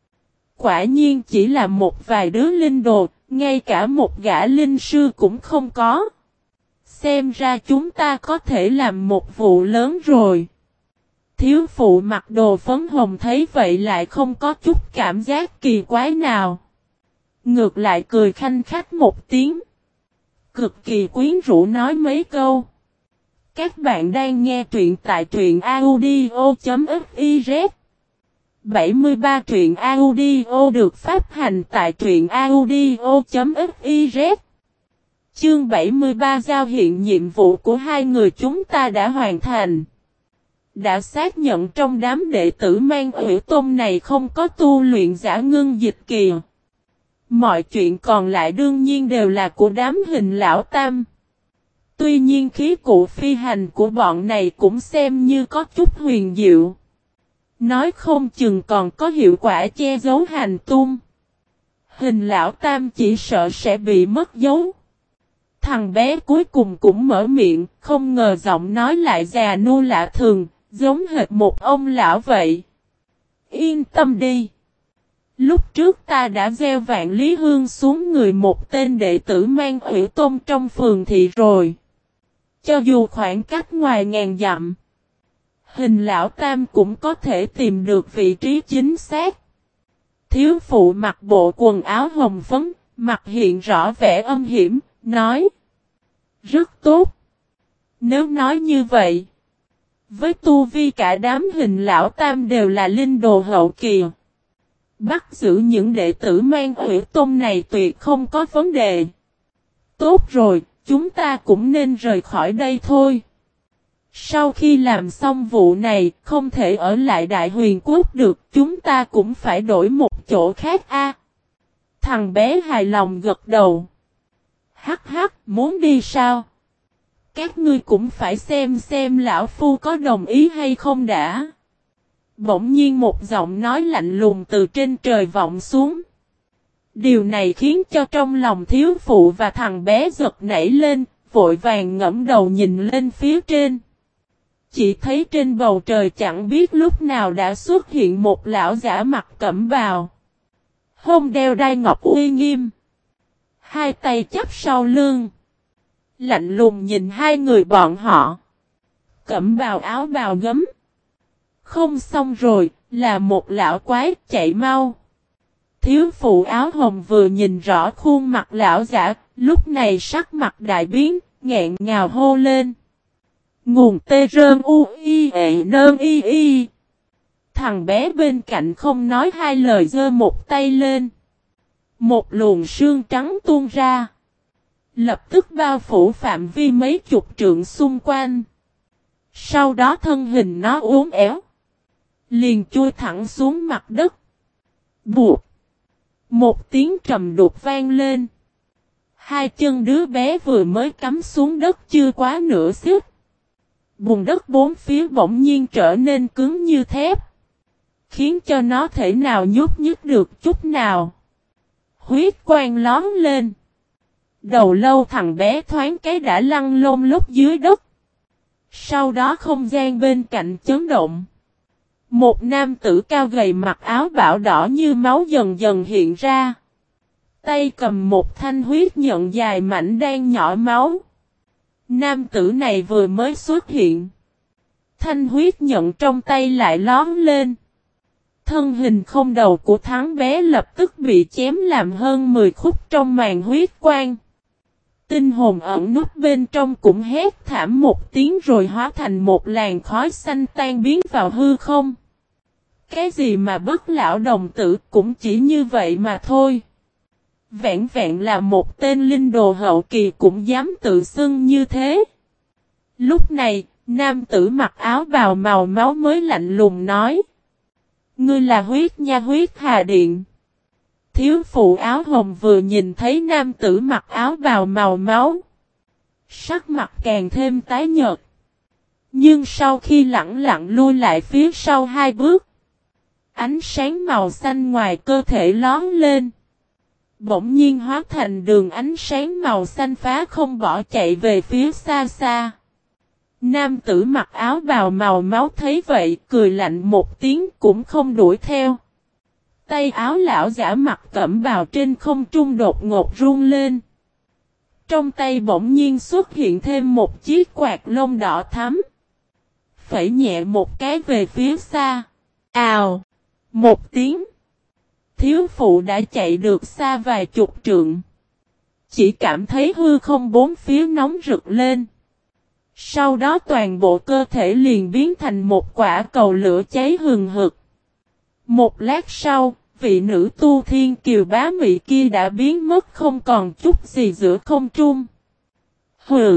Quả nhiên chỉ là một vài đứa linh đồ, ngay cả một gã linh sư cũng không có. Xem ra chúng ta có thể làm một vụ lớn rồi. Thiếu phụ mặc đồ phấn hồng thấy vậy lại không có chút cảm giác kỳ quái nào. Ngược lại cười khanh khách một tiếng. Cực kỳ quyến rũ nói mấy câu. Các bạn đang nghe truyện tại truyện audio.fiz 73 truyện audio được phát hành tại truyện audio.fiz. Chương 73 giao hiện nhiệm vụ của hai người chúng ta đã hoàn thành. Đã xác nhận trong đám đệ tử Mang Hủy Tôn này không có tu luyện giả ngưng dịch kỳ. Mọi chuyện còn lại đương nhiên đều là của đám Hình lão tam. Tuy nhiên khí cụ phi hành của bọn này cũng xem như có chút huyền diệu. Nói không chừng còn có hiệu quả che giấu hành tung. Hình lão tam chỉ sợ sẽ bị mất dấu. Thằng bé cuối cùng cũng mở miệng, không ngờ giọng nói lại già nua lạ thường, giống hệt một ông lão vậy. Yên tâm đi. Lúc trước ta đã gieo vạn lý hương xuống người một tên đệ tử Mang Hủy Tôn trong phường thị rồi. Cho dù khoảng cách ngoài ngàn dặm, Hình lão tam cũng có thể tìm được vị trí chính xác. Thiếu phụ mặc bộ quần áo hồng phấn, mặt hiện rõ vẻ âm hiểm, nói. Rất tốt. Nếu nói như vậy, với tu vi cả đám Hình lão tam đều là linh đồ hậu kỳ. Bắt giữ những đệ tử Mang Hủy Tôn này tuyệt không có vấn đề. Tốt rồi, chúng ta cũng nên rời khỏi đây thôi. Sau khi làm xong vụ này, không thể ở lại Đại Huyền Quốc được, chúng ta cũng phải đổi một chỗ khác a. Thằng bé hài lòng gật đầu. Hắc hắc, muốn đi sao? Các ngươi cũng phải xem lão phu có đồng ý hay không đã. Bỗng nhiên một giọng nói lạnh lùng từ trên trời vọng xuống. Điều này khiến cho trong lòng thiếu phụ và thằng bé giật nảy lên, vội vàng ngẫm đầu nhìn lên phía trên. Chỉ thấy trên bầu trời chẳng biết lúc nào đã xuất hiện một lão giả mặc cẩm bào. Hông đeo đai ngọc uy nghiêm. Hai tay chắp sau lưng. Lạnh lùng nhìn hai người bọn họ. Cẩm bào áo bào gấm. Không xong rồi, là một lão quái chạy mau. Thiếu phụ áo hồng vừa nhìn rõ khuôn mặt lão giả, lúc này sắc mặt đại biến, nghẹn ngào hô lên. Nguồn tê rơn u y ệ nơn y y. Thằng bé bên cạnh không nói hai lời giơ một tay lên. Một luồng sương trắng tuôn ra. Lập tức bao phủ phạm vi mấy chục trượng xung quanh. Sau đó thân hình nó uốn éo. Liền chui thẳng xuống mặt đất. Buộc. Một tiếng trầm đục vang lên. Hai chân đứa bé vừa mới cắm xuống đất chưa quá nửa xích. Bùn đất bốn phía bỗng nhiên trở nên cứng như thép. Khiến cho nó thể nào nhúc nhích được chút nào. Huyết quang lón lên. Đầu lâu thằng bé thoáng cái đã lăn lông lốc dưới đất. Sau đó không gian bên cạnh chấn động. Một nam tử cao gầy mặc áo bào đỏ như máu dần dần hiện ra. Tay cầm một thanh huyết nhận dài mảnh đang nhỏ máu. Nam tử này vừa mới xuất hiện. Thanh huyết nhận trong tay lại lón lên. Thân hình không đầu của thằng bé lập tức bị chém làm hơn 10 khúc trong màn huyết quang. Tinh hồn ẩn nút bên trong cũng hét thảm một tiếng rồi hóa thành một làn khói xanh tan biến vào hư không. Cái gì mà bất lão đồng tử cũng chỉ như vậy mà thôi. Vẹn vẹn là một tên linh đồ hậu kỳ cũng dám tự xưng như thế. Lúc này, nam tử mặc áo bào màu máu mới lạnh lùng nói. Ngươi là huyết nha huyết hà điện. Thiếu phụ áo hồng vừa nhìn thấy nam tử mặc áo bào màu máu. Sắc mặt càng thêm tái nhợt. Nhưng sau khi lặng lặng lui lại phía sau hai bước. Ánh sáng màu xanh ngoài cơ thể lón lên. Bỗng nhiên hóa thành đường ánh sáng màu xanh phá không bỏ chạy về phía xa xa. Nam tử mặc áo bào màu máu thấy vậy cười lạnh một tiếng cũng không đuổi theo. Tay áo lão giả mặc cẩm bào trên không trung đột ngột run lên. Trong tay bỗng nhiên xuất hiện thêm một chiếc quạt lông đỏ thắm. Phẩy nhẹ một cái về phía xa. Ào! Một tiếng. Thiếu phụ đã chạy được xa vài chục trượng. Chỉ cảm thấy hư không bốn phía nóng rực lên. Sau đó toàn bộ cơ thể liền biến thành một quả cầu lửa cháy hừng hực. Một lát sau, vị nữ tu thiên kiều bá mị kia đã biến mất không còn chút gì giữa không trung. Hừ!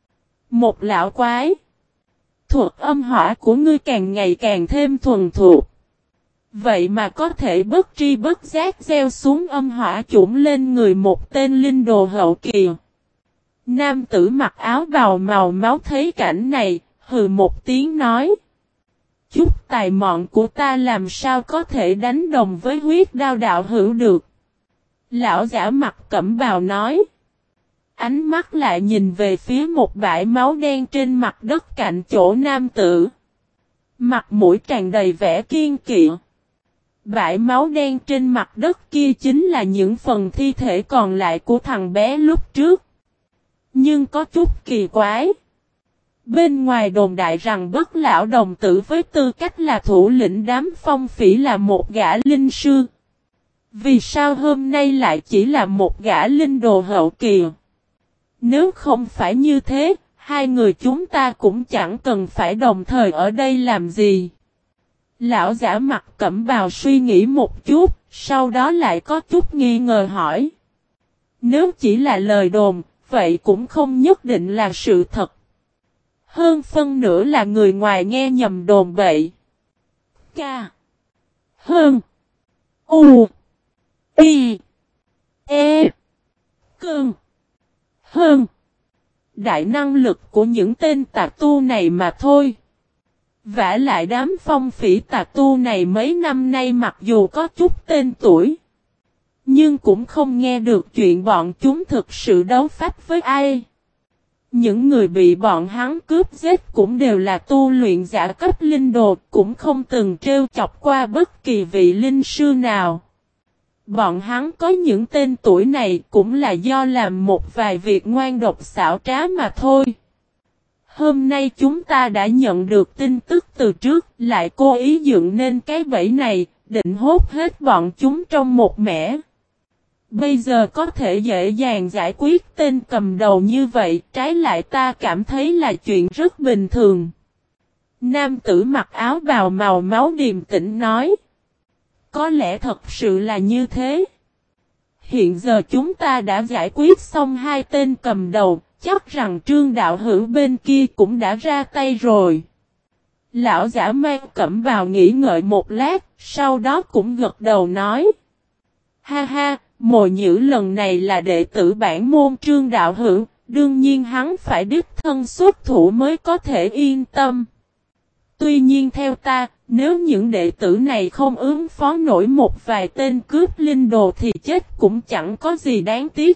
Một lão quái! Thuật âm hỏa của ngươi càng ngày càng thêm thuần thục. Vậy mà có thể bất tri bất giác gieo xuống âm hỏa chủng lên người một tên linh đồ hậu kỳ. Nam tử mặc áo bào màu máu thấy cảnh này, hừ một tiếng nói. Chút tài mọn của ta làm sao có thể đánh đồng với huyết đao đạo hữu được. Lão giả mặt cẩm bào nói. Ánh mắt lại nhìn về phía một bãi máu đen trên mặt đất cạnh chỗ nam tử. Mặt mũi tràn đầy vẻ kiên kỵ. Bãi máu đen trên mặt đất kia chính là những phần thi thể còn lại của thằng bé lúc trước. Nhưng có chút kỳ quái. Bên ngoài đồn đại rằng bất lão đồng tử với tư cách là thủ lĩnh đám phong phỉ là một gã linh sư. Vì sao hôm nay lại chỉ là một gã linh đồ hậu kỳ? Nếu không phải như thế, hai người chúng ta cũng chẳng cần phải đồng thời ở đây làm gì. Lão giả mặt cẩm bào suy nghĩ một chút, sau đó lại có chút nghi ngờ hỏi. Nếu chỉ là lời đồn, vậy cũng không nhất định là sự thật. Hơn phân nửa là người ngoài nghe nhầm đồn bậy. Ca. Hơn. U. Y. E. Cơn. hơn. Đại năng lực của những tên tà tu này mà thôi. Vả lại đám phong phỉ tà tu này mấy năm nay mặc dù có chút tên tuổi, nhưng cũng không nghe được chuyện bọn chúng thực sự đấu pháp với ai. Những người bị bọn hắn cướp giết cũng đều là tu luyện giả cấp linh đồ, cũng không từng trêu chọc qua bất kỳ vị linh sư nào. Bọn hắn có những tên tuổi này cũng là do làm một vài việc ngoan độc xảo trá mà thôi. Hôm nay chúng ta đã nhận được tin tức từ trước, lại cố ý dựng nên cái bẫy này, định hốt hết bọn chúng trong một mẻ. Bây giờ có thể dễ dàng giải quyết tên cầm đầu như vậy, trái lại ta cảm thấy là chuyện rất bình thường. Nam tử mặc áo bào màu máu điềm tĩnh nói. Có lẽ thật sự là như thế. Hiện giờ chúng ta đã giải quyết xong hai tên cầm đầu, chắc rằng Trương đạo hữu bên kia cũng đã ra tay rồi. Lão giả mang cẩm bào nghĩ ngợi một lát, sau đó cũng gật đầu nói. Ha ha, mồi nhữ lần này là đệ tử bản môn Trương đạo hữu, đương nhiên hắn phải đích thân xuất thủ mới có thể yên tâm. Tuy nhiên theo ta, nếu những đệ tử này không ứng phó nổi một vài tên cướp linh đồ thì chết cũng chẳng có gì đáng tiếc.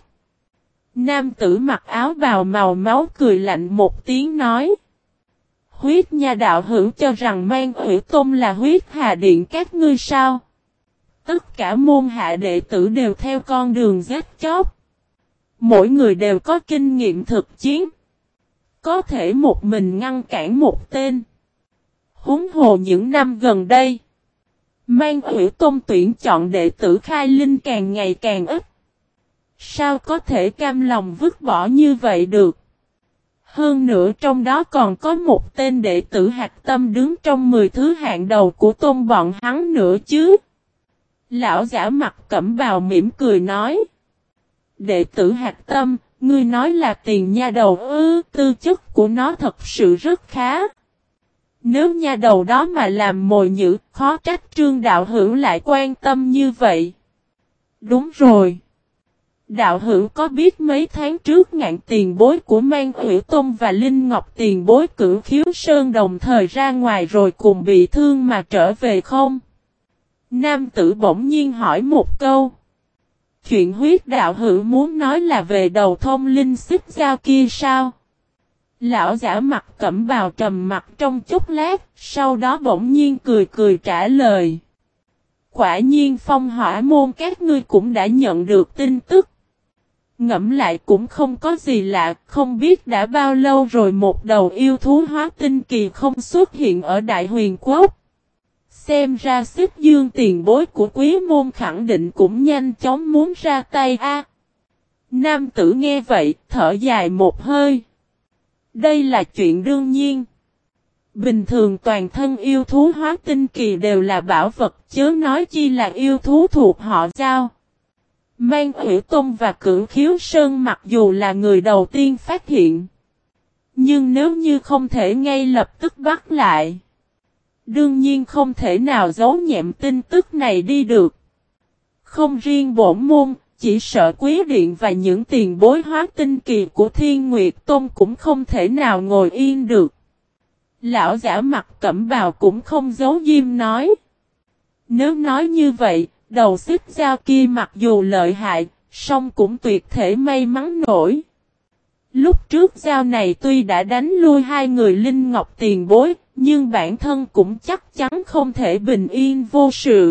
Nam tử mặc áo bào màu máu cười lạnh một tiếng nói. Huyết nha đạo hữu cho rằng Mang Ủy Tôn là huyết hà điện các ngươi sao? Tất cả môn hạ đệ tử đều theo con đường giết chóc. Mỗi người đều có kinh nghiệm thực chiến. Có thể một mình ngăn cản một tên. Huống hồ những năm gần đây, Mang Ủy Tôn tuyển chọn đệ tử khai linh càng ngày càng ít. Sao có thể cam lòng vứt bỏ như vậy được? Hơn nữa trong đó còn có một tên đệ tử hạch tâm đứng trong 10 thứ hạng đầu của tôn bọn hắn nữa chứ. Lão giả mặt cẩm bào mỉm cười nói. Đệ tử hạch tâm, ngươi nói là tiền nha đầu ư, tư chất của nó thật sự rất khá. Nếu nha đầu đó mà làm mồi nhử, khó trách Trương đạo hữu lại quan tâm như vậy. Đúng rồi. Đạo hữu có biết mấy tháng trước Ngạn tiền bối của Mang Ủy Tôn và Linh Ngọc tiền bối Cửu Khiếu Sơn đồng thời ra ngoài rồi cùng bị thương mà trở về không? Nam tử bỗng nhiên hỏi một câu. Chuyện huyết đạo hữu muốn nói là về đầu thông linh xích giao kia sao? Lão giả mặt cẩm bào trầm mặt trong chốc lát, sau đó bỗng nhiên cười cười trả lời. Quả nhiên Phong Hỏa môn các ngươi cũng đã nhận được tin tức. Ngẫm lại cũng không có gì lạ, không biết đã bao lâu rồi một đầu yêu thú hóa tinh kỳ không xuất hiện ở Đại Huyền Quốc. Xem ra xích dương tiền bối của quý môn khẳng định cũng nhanh chóng muốn ra tay a. Nam tử nghe vậy, thở dài một hơi. Đây là chuyện đương nhiên. Bình thường toàn thân yêu thú hóa tinh kỳ đều là bảo vật, chớ nói chi là yêu thú thuộc họ Giao. Mang Ủy Tôn và Cửu Khiếu Sơn mặc dù là người đầu tiên phát hiện, nhưng nếu như không thể ngay lập tức bắt lại, đương nhiên không thể nào giấu nhẹm tin tức này đi được. Không riêng bổn môn, chỉ sợ Quý Điện và những tiền bối hóa tinh kỳ của Thiên Nguyệt Tôn cũng không thể nào ngồi yên được. Lão giả mặt cẩm bào cũng không giấu diêm nói. Nếu nói như vậy, đầu xích giao kia mặc dù lợi hại, song cũng tuyệt thể may mắn nổi. Lúc trước giao này tuy đã đánh lui hai người Linh Ngọc tiền bối, nhưng bản thân cũng chắc chắn không thể bình yên vô sự.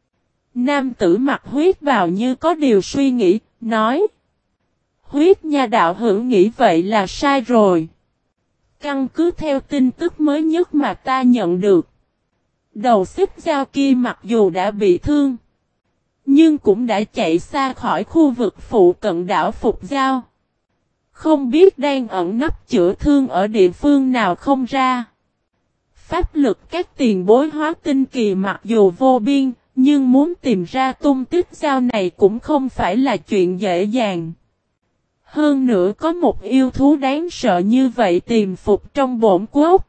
Nam tử mặt huyết bào như có điều suy nghĩ, nói. Huyết nha đạo hữu nghĩ vậy là sai rồi. Căn cứ theo tin tức mới nhất mà ta nhận được, đầu xích giao kia mặc dù đã bị thương, nhưng cũng đã chạy xa khỏi khu vực phụ cận đảo Phục Giao. Không biết đang ẩn nấp chữa thương ở địa phương nào không ra. Pháp lực các tiền bối hóa tinh kỳ mặc dù vô biên, nhưng muốn tìm ra tung tích Giao này cũng không phải là chuyện dễ dàng. Hơn nữa có một yêu thú đáng sợ như vậy tìm phục trong bổn quốc.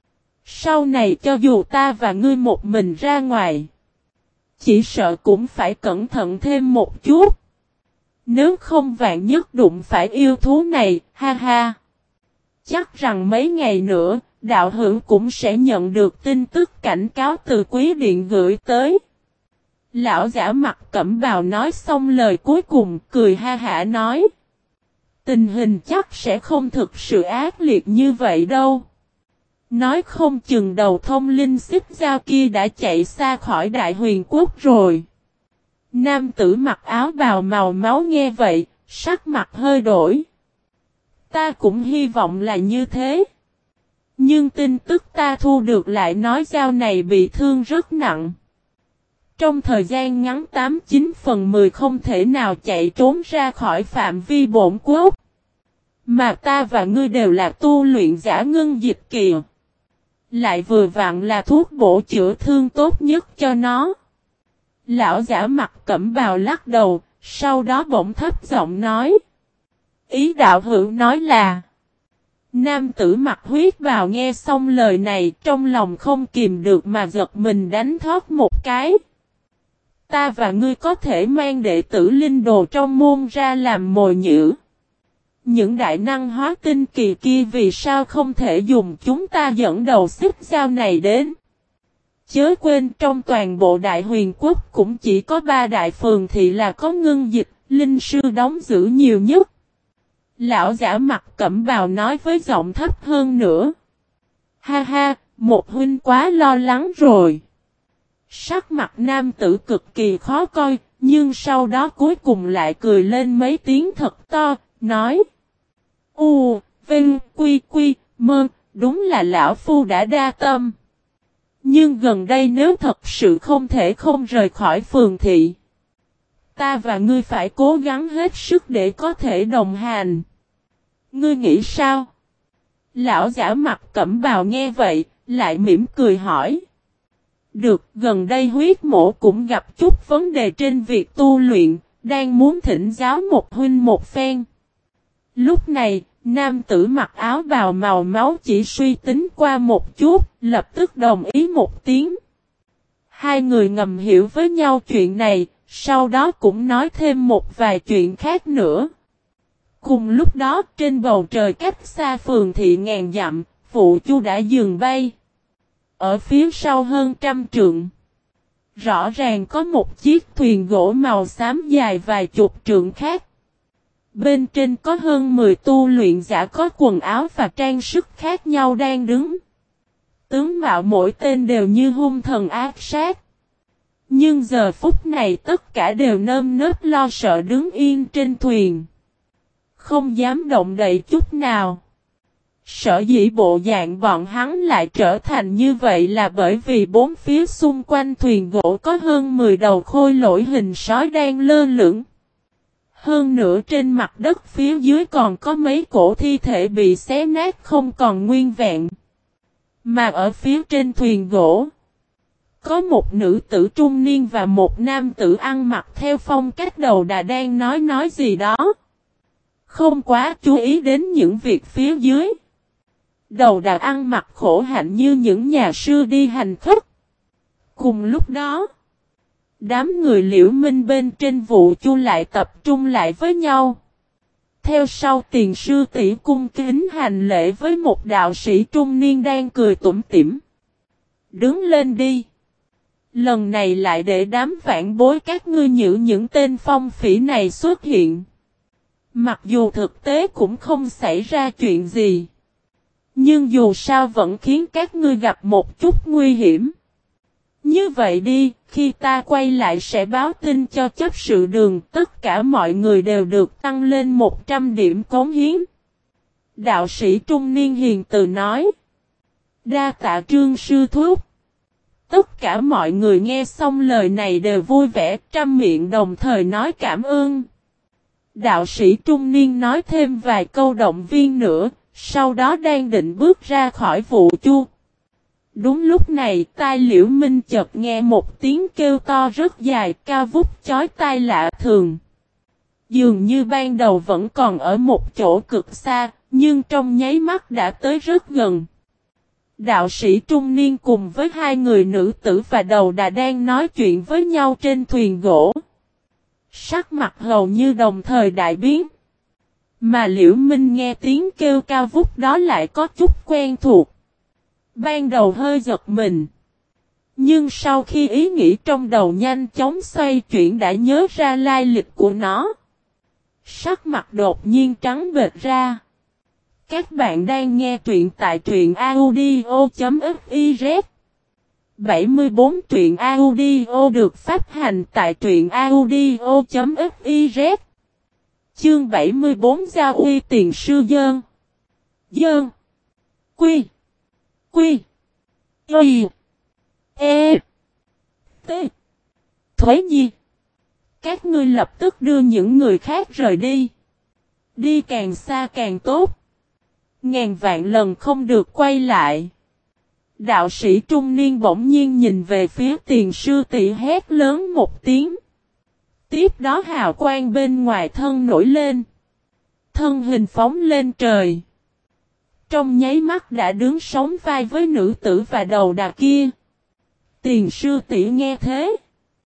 Sau này cho dù ta và ngươi một mình ra ngoài, chỉ sợ cũng phải cẩn thận thêm một chút. Nếu không vạn nhất đụng phải yêu thú này, ha ha. Chắc rằng mấy ngày nữa, đạo hữu cũng sẽ nhận được tin tức cảnh cáo từ quý điện gửi tới. Lão giả mặc cẩm bào nói xong lời cuối cùng, cười ha hả nói. Tình hình chắc sẽ không thực sự ác liệt như vậy đâu. Nói không chừng đầu thông linh xích giao kia đã chạy xa khỏi Đại Huyền Quốc rồi. Nam tử mặc áo bào màu máu nghe vậy, sắc mặt hơi đổi. Ta cũng hy vọng là như thế. Nhưng tin tức ta thu được lại nói giao này bị thương rất nặng. Trong thời gian ngắn 89/10 không thể nào chạy trốn ra khỏi phạm vi bổn quốc. Mà ta và ngươi đều là tu luyện giả ngưng dịch kìa. Lại vừa vặn là thuốc bổ chữa thương tốt nhất cho nó. Lão giả mặc cẩm bào lắc đầu, sau đó bỗng thấp giọng nói. Ý đạo hữu nói là. Nam tử mặc huyết bào nghe xong lời này trong lòng không kìm được mà giật mình đánh thoát một cái. Ta và ngươi có thể mang đệ tử linh đồ trong môn ra làm mồi nhữ. Những đại năng hóa tinh kỳ kia vì sao không thể dùng chúng ta dẫn đầu xích giao này đến. Chớ quên trong toàn bộ Đại Huyền Quốc cũng chỉ có 3 đại phường thị là có ngưng dịch, linh sư đóng giữ nhiều nhất. Lão giả mặc cẩm bào nói với giọng thấp hơn nữa. Ha ha, một huynh quá lo lắng rồi. Sắc mặt nam tử cực kỳ khó coi, nhưng sau đó cuối cùng lại cười lên mấy tiếng thật to, nói. Vinh, quy, mơ, đúng là lão phu đã đa tâm. Nhưng gần đây nếu thật sự không thể không rời khỏi phường thị. Ta và ngươi phải cố gắng hết sức để có thể đồng hành. Ngươi nghĩ sao? Lão giả mặt cẩm bào nghe vậy, lại mỉm cười hỏi. Được, gần đây huyết mổ cũng gặp chút vấn đề trên việc tu luyện, đang muốn thỉnh giáo một huynh một phen. Lúc này, nam tử mặc áo bào màu máu chỉ suy tính qua một chút, lập tức đồng ý một tiếng. Hai người ngầm hiểu với nhau chuyện này, sau đó cũng nói thêm một vài chuyện khác nữa. Cùng lúc đó, trên bầu trời cách xa phường thị ngàn dặm, Phụ Chu đã dừng bay. Ở phía sau hơn 100 trượng, rõ ràng có một chiếc thuyền gỗ màu xám dài vài chục trượng khác. Bên trên có hơn 10 tu luyện giả có quần áo và trang sức khác nhau đang đứng. Tướng mạo mỗi tên đều như hung thần ác sát. Nhưng giờ phút này tất cả đều nơm nớp lo sợ đứng yên trên thuyền. Không dám động đậy chút nào. Sở dĩ bộ dạng bọn hắn lại trở thành như vậy là bởi vì bốn phía xung quanh thuyền gỗ có hơn 10 đầu khôi lỗi hình sói đang lơ lửng. Hơn nữa trên mặt đất phía dưới còn có mấy cổ thi thể bị xé nát không còn nguyên vẹn. Mà ở phía trên thuyền gỗ, có một nữ tử trung niên và một nam tử ăn mặc theo phong cách đầu đà đang nói gì đó. Không quá chú ý đến những việc phía dưới. Đầu đà ăn mặc khổ hạnh như những nhà sư đi hành khất. Cùng lúc đó, đám người Liễu Minh bên trên Vụ Chu lại tập trung lại với nhau. Theo sau tiền sư tỷ cung kính hành lễ với một đạo sĩ trung niên đang cười tủm tỉm. Đứng lên đi. Lần này lại để đám vãn bối các ngươi nhử những tên phong phỉ này xuất hiện. Mặc dù thực tế cũng không xảy ra chuyện gì. Nhưng dù sao vẫn khiến các ngươi gặp một chút nguy hiểm. Như vậy đi, khi ta quay lại sẽ báo tin cho chấp sự đường, tất cả mọi người đều được tăng lên 100 điểm cống hiến. Đạo sĩ trung niên hiền từ nói. Đa tạ Trương sư thúc. Tất cả mọi người nghe xong lời này đều vui vẻ, trăm miệng đồng thời nói cảm ơn. Đạo sĩ trung niên nói thêm vài câu động viên nữa, sau đó đang định bước ra khỏi Vụ Chu. Đúng lúc này, tai Liễu Minh chợt nghe một tiếng kêu to rất dài, cao vút chói tai lạ thường. Dường như ban đầu vẫn còn ở một chỗ cực xa, nhưng trong nháy mắt đã tới rất gần. Đạo sĩ trung niên cùng với hai người nữ tử và đầu đà đang nói chuyện với nhau trên thuyền gỗ. Sắc mặt hầu như đồng thời đại biến. Mà Liễu Minh nghe tiếng kêu cao vút đó lại có chút quen thuộc. Ban đầu hơi giật mình. Nhưng sau khi ý nghĩ trong đầu nhanh chóng xoay chuyển đã nhớ ra lai lịch của nó. Sắc mặt đột nhiên trắng bệch ra. Các bạn đang nghe truyện tại truyện audio.fiz 74 truyện audio được phát hành tại truyện audio.fiz Chương 74 Gia Uy Tiền Sư Dơn Dơn Quy Quy Y E T Thuế Nhi. Các ngươi lập tức đưa những người khác rời đi. Đi càng xa càng tốt. Ngàn vạn lần không được quay lại. Đạo sĩ trung niên bỗng nhiên nhìn về phía Tiền sư tỷ hét lớn một tiếng. Tiếp đó hào quang bên ngoài thân nổi lên. Thân hình phóng lên trời. Trong nháy mắt đã đứng sóng vai với nữ tử và đầu đà kia. Tiền sư tỷ nghe thế.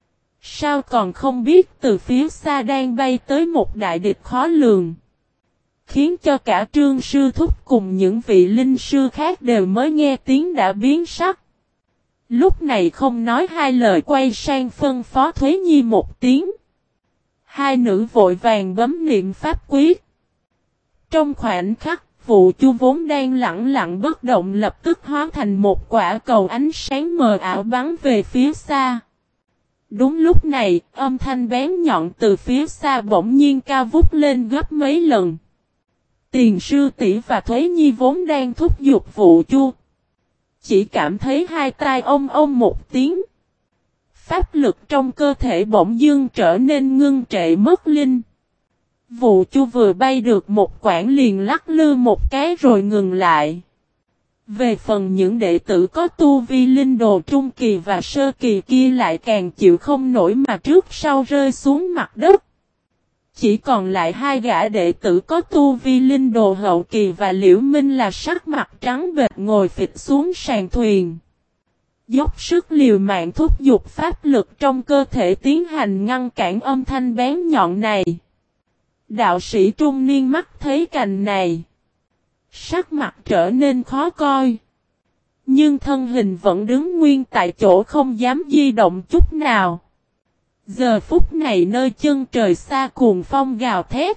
Sao còn không biết từ phía xa đang bay tới một đại địch khó lường. Khiến cho cả Trương sư thúc cùng những vị linh sư khác đều mới nghe tiếng đã biến sắc. Lúc này không nói hai lời quay sang phân phó Thuế Nhi một tiếng. Hai nữ vội vàng bấm niệm pháp quyết. Trong khoảnh khắc, Vụ Chu vốn đang lặng lặng bất động lập tức hóa thành một quả cầu ánh sáng mờ ảo bắn về phía xa. Đúng lúc này, âm thanh bén nhọn từ phía xa bỗng nhiên cao vút lên gấp mấy lần. Tiền sư tỷ và Thuế Nhi vốn đang thúc giục Vụ Chu. Chỉ cảm thấy hai tai ông một tiếng. Pháp lực trong cơ thể bỗng dưng trở nên ngưng trệ mất linh. Vụ Chu vừa bay được một quãng liền lắc lư một cái rồi ngừng lại. Về phần những đệ tử có tu vi linh đồ trung kỳ và sơ kỳ kia lại càng chịu không nổi mà trước sau rơi xuống mặt đất. Chỉ còn lại hai gã đệ tử có tu vi linh đồ hậu kỳ và Liễu Minh là sắc mặt trắng bệch ngồi phịch xuống sàn thuyền. Dốc sức liều mạng thúc giục pháp lực trong cơ thể tiến hành ngăn cản âm thanh bén nhọn này. Đạo sĩ trung niên mắt thấy cảnh này. Sắc mặt trở nên khó coi. Nhưng thân hình vẫn đứng nguyên tại chỗ không dám di động chút nào. Giờ phút này nơi chân trời xa cuồng phong gào thét.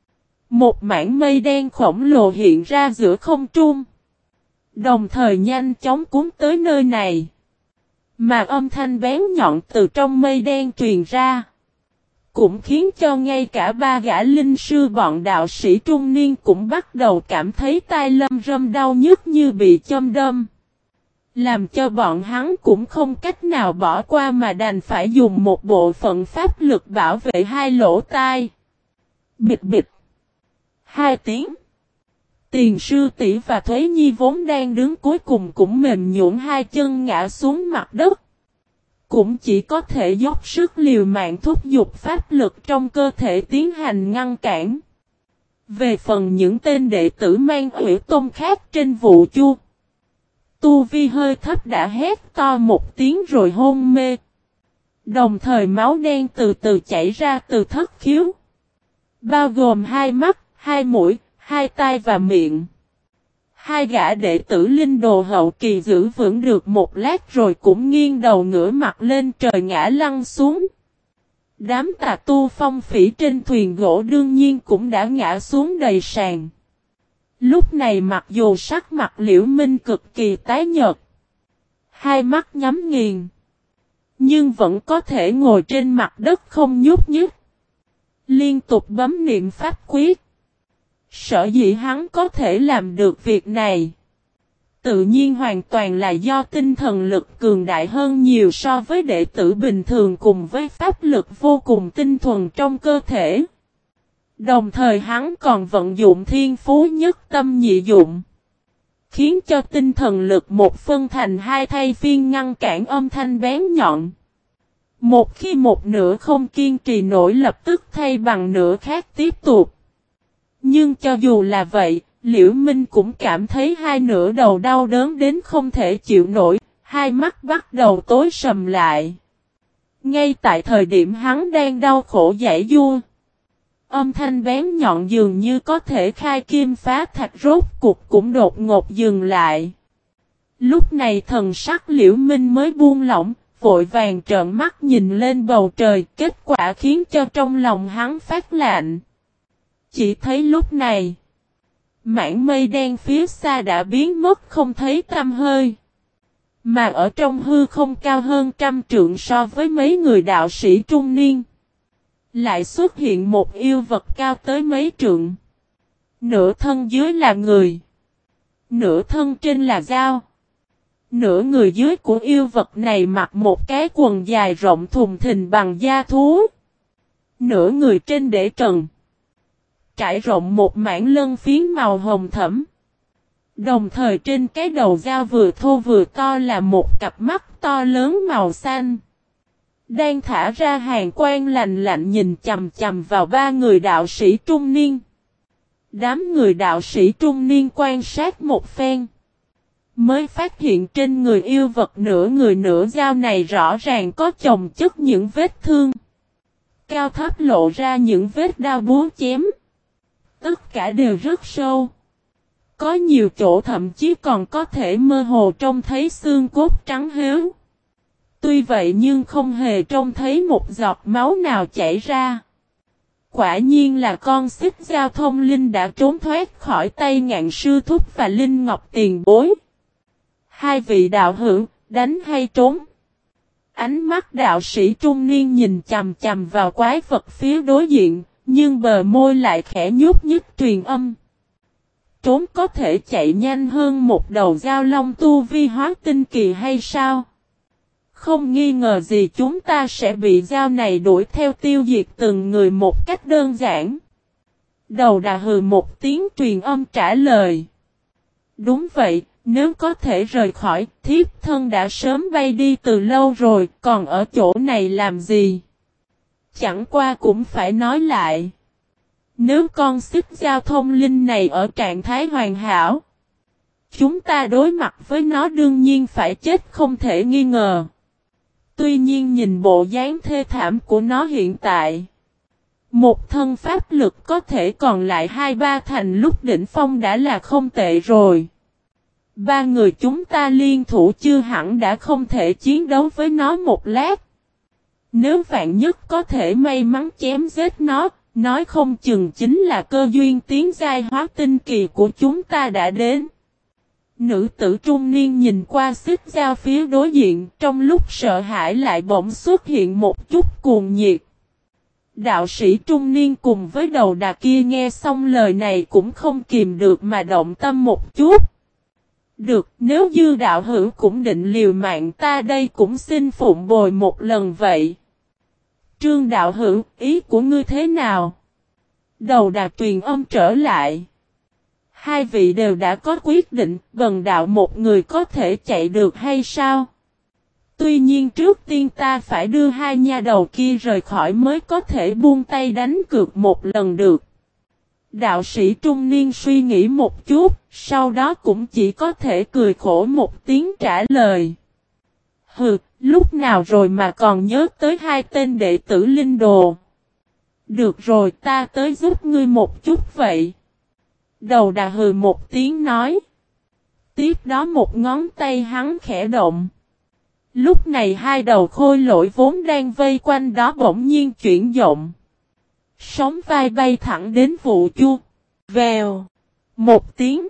Một mảng mây đen khổng lồ hiện ra giữa không trung. Đồng thời nhanh chóng cuốn tới nơi này. Mà âm thanh bén nhọn từ trong mây đen truyền ra. Cũng khiến cho ngay cả ba gã linh sư bọn đạo sĩ trung niên cũng bắt đầu cảm thấy tai lâm râm đau nhức như bị châm đâm. Làm cho bọn hắn cũng không cách nào bỏ qua mà đành phải dùng một bộ phận pháp lực bảo vệ hai lỗ tai. Bịch bịch. Hai tiếng. Tiền sư tỷ và Thuế Nhi vốn đang đứng cuối cùng cũng mềm nhũn hai chân ngã xuống mặt đất. Cũng chỉ có thể dốc sức liều mạng thúc giục pháp lực trong cơ thể tiến hành ngăn cản. Về phần những tên đệ tử mang Uyển Tôn khác trên Vụ Chu, tu vi hơi thấp đã hét to một tiếng rồi hôn mê. Đồng thời máu đen từ từ chảy ra từ thất khiếu. Bao gồm hai mắt, hai mũi, hai tai và miệng. Hai gã đệ tử linh đồ hậu kỳ giữ vững được một lát rồi cũng nghiêng đầu ngửa mặt lên trời ngã lăn xuống. Đám tà tu phong phỉ trên thuyền gỗ đương nhiên cũng đã ngã xuống đầy sàn. Lúc này mặc dù sắc mặt Liễu Minh cực kỳ tái nhợt, hai mắt nhắm nghiền, nhưng vẫn có thể ngồi trên mặt đất không nhúc nhích. Liên tục bấm niệm pháp quyết. Sở dĩ hắn có thể làm được việc này, tự nhiên hoàn toàn là do tinh thần lực cường đại hơn nhiều so với đệ tử bình thường cùng với pháp lực vô cùng tinh thuần trong cơ thể. Đồng thời hắn còn vận dụng thiên phú nhất tâm nhị dụng, khiến cho tinh thần lực một phân thành hai thay phiên ngăn cản âm thanh bén nhọn. Một khi một nửa không kiên trì nổi lập tức thay bằng nửa khác tiếp tục. Nhưng cho dù là vậy, Liễu Minh cũng cảm thấy hai nửa đầu đau đớn đến không thể chịu nổi, hai mắt bắt đầu tối sầm lại. Ngay tại thời điểm hắn đang đau khổ giãy giụa, âm thanh bén nhọn dường như có thể khai kim phá thạch rốt cuộc cũng đột ngột dừng lại. Lúc này thần sắc Liễu Minh mới buông lỏng, vội vàng trợn mắt nhìn lên bầu trời, kết quả khiến cho trong lòng hắn phát lạnh. Chỉ thấy lúc này, mảng mây đen phía xa đã biến mất không thấy tăm hơi. Mà ở trong hư không cao hơn 100 trượng so với mấy người đạo sĩ trung niên, lại xuất hiện một yêu vật cao tới mấy trượng. Nửa thân dưới là người, nửa thân trên là dao. Nửa người dưới của yêu vật này mặc một cái quần dài rộng thùng thình bằng da thú. Nửa người trên để trần, trải rộng một mảng lân phiến màu hồng thẫm. Đồng thời trên cái đầu dao vừa thô vừa to là một cặp mắt to lớn màu xanh, đang thả ra hàn quang lạnh lạnh nhìn chằm chằm vào ba người đạo sĩ trung niên. Đám người đạo sĩ trung niên quan sát một phen, mới phát hiện trên người yêu vật nửa người nửa dao này rõ ràng có chồng chất những vết thương. Cao thấp lộ ra những vết đao búa chém. Tất cả đều rất sâu. Có nhiều chỗ thậm chí còn có thể mơ hồ trông thấy xương cốt trắng héo. Tuy vậy nhưng không hề trông thấy một giọt máu nào chảy ra. Quả nhiên là con xích giao thông linh đã trốn thoát khỏi tay Ngạn sư thúc và Linh Ngọc tiền bối. Hai vị đạo hữu, đánh hay trốn? Ánh mắt đạo sĩ trung niên nhìn chằm chằm vào quái vật phía đối diện, nhưng bờ môi lại khẽ nhúc nhích truyền âm. Trốn có thể chạy nhanh hơn một đầu giao long tu vi hóa tinh kỳ hay sao? Không nghi ngờ gì chúng ta sẽ bị dao này đuổi theo tiêu diệt từng người một cách đơn giản. Đầu đà hừ một tiếng truyền âm trả lời. Đúng vậy, nếu có thể rời khỏi, thiếp thân đã sớm bay đi từ lâu rồi, còn ở chỗ này làm gì? Chẳng qua cũng phải nói lại. Nếu con xích giao thông linh này ở trạng thái hoàn hảo, chúng ta đối mặt với nó đương nhiên phải chết không thể nghi ngờ. Tuy nhiên nhìn bộ dáng thê thảm của nó hiện tại, một thân pháp lực có thể còn lại 2-3 thành lúc đỉnh phong đã là không tệ rồi. Ba người chúng ta liên thủ chưa hẳn đã không thể chiến đấu với nó một lát. Nếu vạn nhất có thể may mắn chém giết nó, nói không chừng chính là cơ duyên tiến giai hóa tinh kỳ của chúng ta đã đến. Nữ tử trung niên nhìn qua xích giao phía đối diện, trong lúc sợ hãi lại bỗng xuất hiện một chút cuồng nhiệt. Đạo sĩ trung niên cùng với đầu đà kia nghe xong lời này cũng không kìm được mà động tâm một chút. Được, nếu Dư đạo hữu cũng định liều mạng ta đây cũng xin phụng bồi một lần vậy. Trương đạo hữu, ý của ngươi thế nào? Đầu đà truyền âm trở lại. Hai vị đều đã có quyết định, Bần đạo một người có thể chạy được hay sao? Tuy nhiên trước tiên ta phải đưa hai nha đầu kia rời khỏi mới có thể buông tay đánh cược một lần được. Đạo sĩ trung niên suy nghĩ một chút, sau đó cũng chỉ có thể cười khổ một tiếng trả lời. Hừ, lúc nào rồi mà còn nhớ tới hai tên đệ tử linh đồ. Được rồi, ta tới giúp ngươi một chút vậy. Đầu đà hừ một tiếng nói. Tiếp đó một ngón tay hắn khẽ động. Lúc này hai đầu khôi lỗi vốn đang vây quanh đó bỗng nhiên chuyển động. Sóng vai bay thẳng đến Vũ Chu. Vèo. Một tiếng.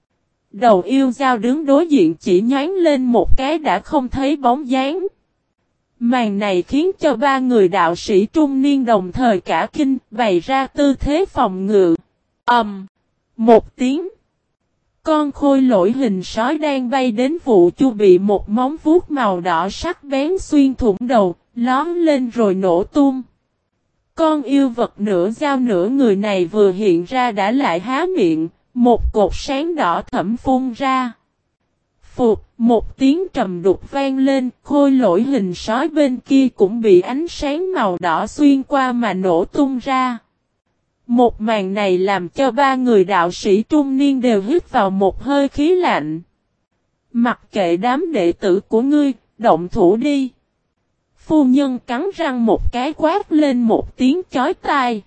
Đầu yêu dao đứng đối diện chỉ nhoáng lên một cái đã không thấy bóng dáng. Màn này khiến cho ba người đạo sĩ trung niên đồng thời cả kinh bày ra tư thế phòng ngự. Một tiếng. Con khôi lỗi hình sói đang bay đến Vũ Chu bị một móng vuốt màu đỏ sắc bén xuyên thủng đầu, lóm lên rồi nổ tung. Con yêu vật nửa dao nửa người này vừa hiện ra đã lại há miệng, một cột sáng đỏ thẫm phun ra. Phụt, một tiếng trầm đục vang lên, khôi lỗi hình sói bên kia cũng bị ánh sáng màu đỏ xuyên qua mà nổ tung ra. Một màn này làm cho ba người đạo sĩ trung niên đều hít vào một hơi khí lạnh. Mặc kệ đám đệ tử của ngươi, động thủ đi. phu nhân cắn răng một cái quát lên một tiếng chói tai.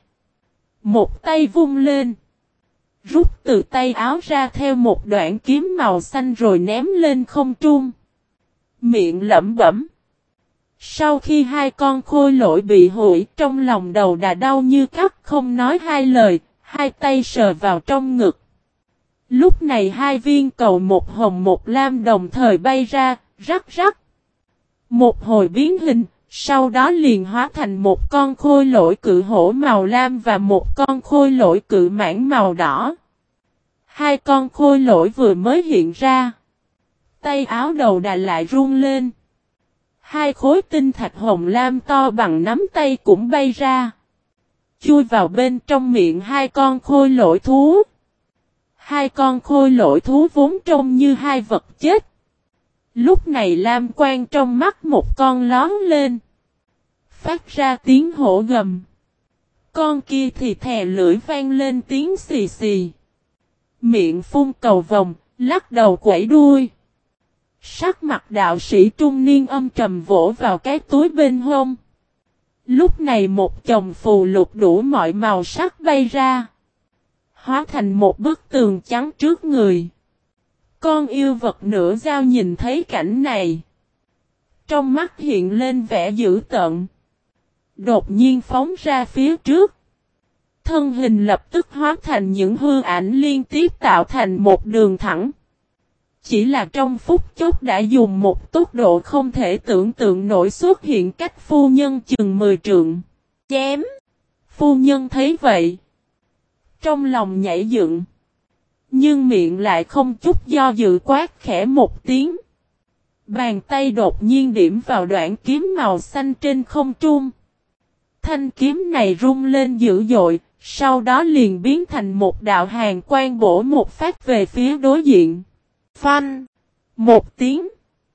Một tay vung lên. Rút từ tay áo ra theo một đoạn kiếm màu xanh rồi ném lên không trung. Miệng lẩm bẩm. Sau khi hai con khôi lỗi bị hủy trong lòng đầu đà đau như cắt không nói hai lời, hai tay sờ vào trong ngực. Lúc này hai viên cầu một hồng một lam đồng thời bay ra, rắc rắc. Một hồi biến hình, sau đó liền hóa thành một con khôi lỗi cự hổ màu lam và một con khôi lỗi cự mãng màu đỏ. Hai con khôi lỗi vừa mới hiện ra. Tay áo đầu đà lại run lên. Hai khối tinh thạch hồng lam to bằng nắm tay cũng bay ra. Chui vào bên trong miệng hai con khôi lỗi thú. Hai con khôi lỗi thú vốn trông như hai vật chết. Lúc này lam quang trong mắt một con lón lên. Phát ra tiếng hổ gầm. Con kia thì thè lưỡi vang lên tiếng xì xì. Miệng phun cầu vồng, lắc đầu quẩy đuôi. Sắc mặt đạo sĩ trung niên âm trầm vỗ vào cái túi bên hông. Lúc này một chồng phù lục đủ mọi màu sắc bay ra. Hóa thành một bức tường trắng trước người. Con yêu vật nửa dao nhìn thấy cảnh này. Trong mắt hiện lên vẻ dữ tợn. Đột nhiên phóng ra phía trước. Thân hình lập tức hóa thành những hư ảnh liên tiếp tạo thành một đường thẳng. Chỉ là trong phút chốc đã dùng một tốc độ không thể tưởng tượng nổi xuất hiện cách phu nhân chừng 10 trượng. Chém! Phu nhân thấy vậy. Trong lòng nhảy dựng. Nhưng miệng lại không chút do dự quát khẽ một tiếng. Bàn tay đột nhiên điểm vào đoạn kiếm màu xanh trên không trung. Thanh kiếm này rung lên dữ dội, sau đó liền biến thành một đạo hàn quang bổ một phát về phía đối diện. Phanh! Một tiếng.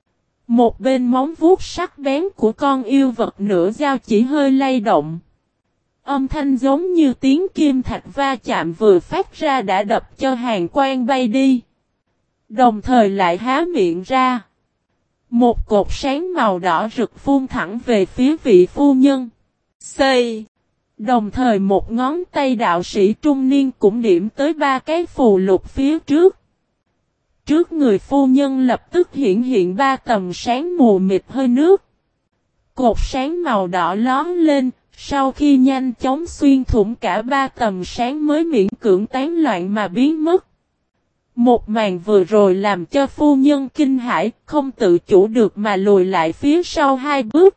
Một bên móng vuốt sắc bén của con yêu vật nửa dao chỉ hơi lay động. Âm thanh giống như tiếng kim thạch va chạm vừa phát ra đã đập cho hàn quang bay đi. Đồng thời lại há miệng ra. Một cột sáng màu đỏ rực phun thẳng về phía vị phu nhân. Xây! Đồng thời một ngón tay đạo sĩ trung niên cũng điểm tới ba cái phù lục phía trước. Trước người phu nhân lập tức hiện ba tầm sáng mù mịt hơi nước. Cột sáng màu đỏ lón lên, sau khi nhanh chóng xuyên thủng cả ba tầm sáng mới miễn cưỡng tán loạn mà biến mất. Một màn vừa rồi làm cho phu nhân kinh hãi, không tự chủ được mà lùi lại phía sau hai bước.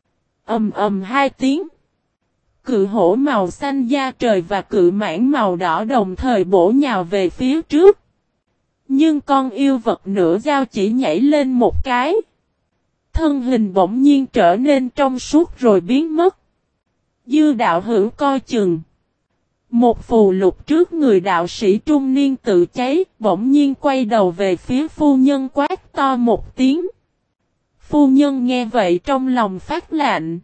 Ầm ầm hai tiếng. Cự hổ màu xanh da trời và cự mãng màu đỏ đồng thời bổ nhào về phía trước. Nhưng con yêu vật nửa dao chỉ nhảy lên một cái. Thân hình bỗng nhiên trở nên trong suốt rồi biến mất. Dư đạo hữu coi chừng. Một phù lục trước người đạo sĩ trung niên tự cháy, bỗng nhiên quay đầu về phía phu nhân quát to một tiếng. Phu nhân nghe vậy trong lòng phát lạnh.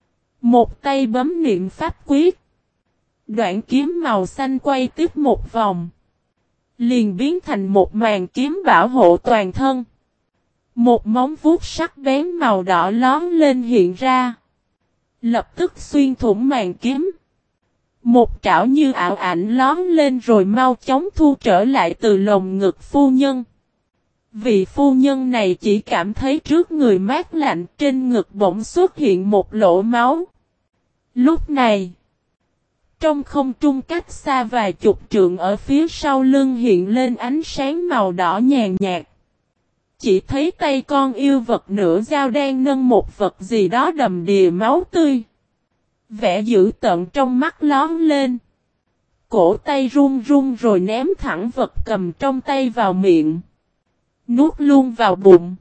Một tay bấm niệm pháp quyết. Đoạn kiếm màu xanh quay tiếp một vòng. Liền biến thành một màn kiếm bảo hộ toàn thân. Một móng vuốt sắc bén màu đỏ lón lên hiện ra. Lập tức xuyên thủng màn kiếm. Một trảo như ảo ảnh lón lên rồi mau chóng thu trở lại từ lồng ngực phu nhân. Vị phu nhân này chỉ cảm thấy trước người mát lạnh, trên ngực bỗng xuất hiện một lỗ máu. Lúc này, trong không trung cách xa vài chục trượng ở phía sau lưng hiện lên ánh sáng màu đỏ nhàn nhạt. Chỉ thấy tay con yêu vật nửa dao đang nâng một vật gì đó đầm đìa máu tươi. Vẻ dữ tợn trong mắt lón lên. Cổ tay run run rồi ném thẳng vật cầm trong tay vào miệng. Nuốt luôn vào bụng.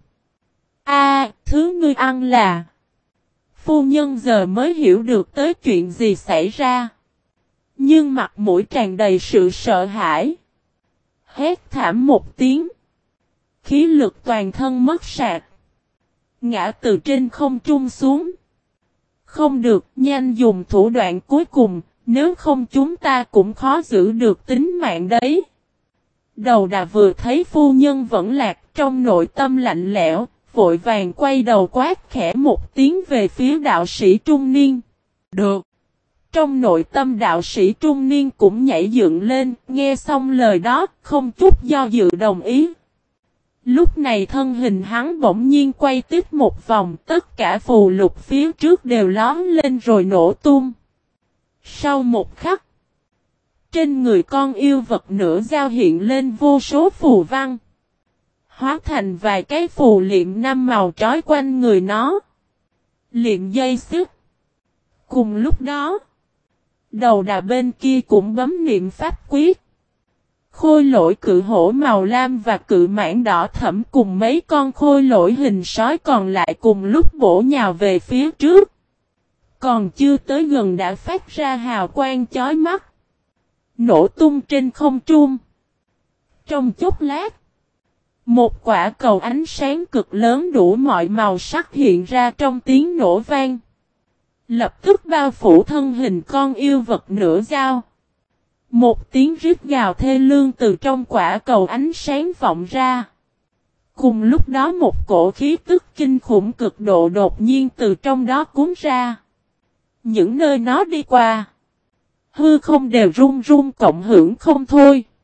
Thứ ngươi ăn là... Phu nhân giờ mới hiểu được tới chuyện gì xảy ra. Nhưng mặt mũi tràn đầy sự sợ hãi. Hét thảm một tiếng. Khí lực toàn thân mất sạch. Ngã từ trên không trung xuống. Không được, nhanh dùng thủ đoạn cuối cùng, nếu không chúng ta cũng khó giữ được tính mạng đấy. Đầu đà vừa thấy phu nhân vẫn lạc trong nội tâm lạnh lẽo, vội vàng quay đầu quát khẽ một tiếng về phía đạo sĩ trung niên. Được. Trong nội tâm đạo sĩ trung niên cũng nhảy dựng lên, nghe xong lời đó, không chút do dự đồng ý. Lúc này thân hình hắn bỗng nhiên quay tiếp một vòng, tất cả phù lục phía trước đều lón lên rồi nổ tung. Sau một khắc, trên người con yêu vật nửa dao hiện lên vô số phù văn, hóa thành vài cái phù liệm 5 màu trói quanh người nó. Liệm dây xích. Cùng lúc đó, đầu đà bên kia cũng bấm niệm pháp quyết. Khôi lỗi cự hổ màu lam và cự mãng đỏ thẫm cùng mấy con khôi lỗi hình sói còn lại cùng lúc bổ nhào về phía trước. Còn chưa tới gần đã phát ra hào quang chói mắt, nổ tung trên không trung. Trong chốc lát, một quả cầu ánh sáng cực lớn đủ mọi màu sắc hiện ra trong tiếng nổ vang. Lập tức bao phủ thân hình con yêu vật nửa dao. Một tiếng rít gào thê lương từ trong quả cầu ánh sáng vọng ra. Cùng lúc đó một cổ khí tức kinh khủng cực độ đột nhiên từ trong đó cuốn ra. Những nơi nó đi qua, hư không đều rung rung cộng hưởng không thôi.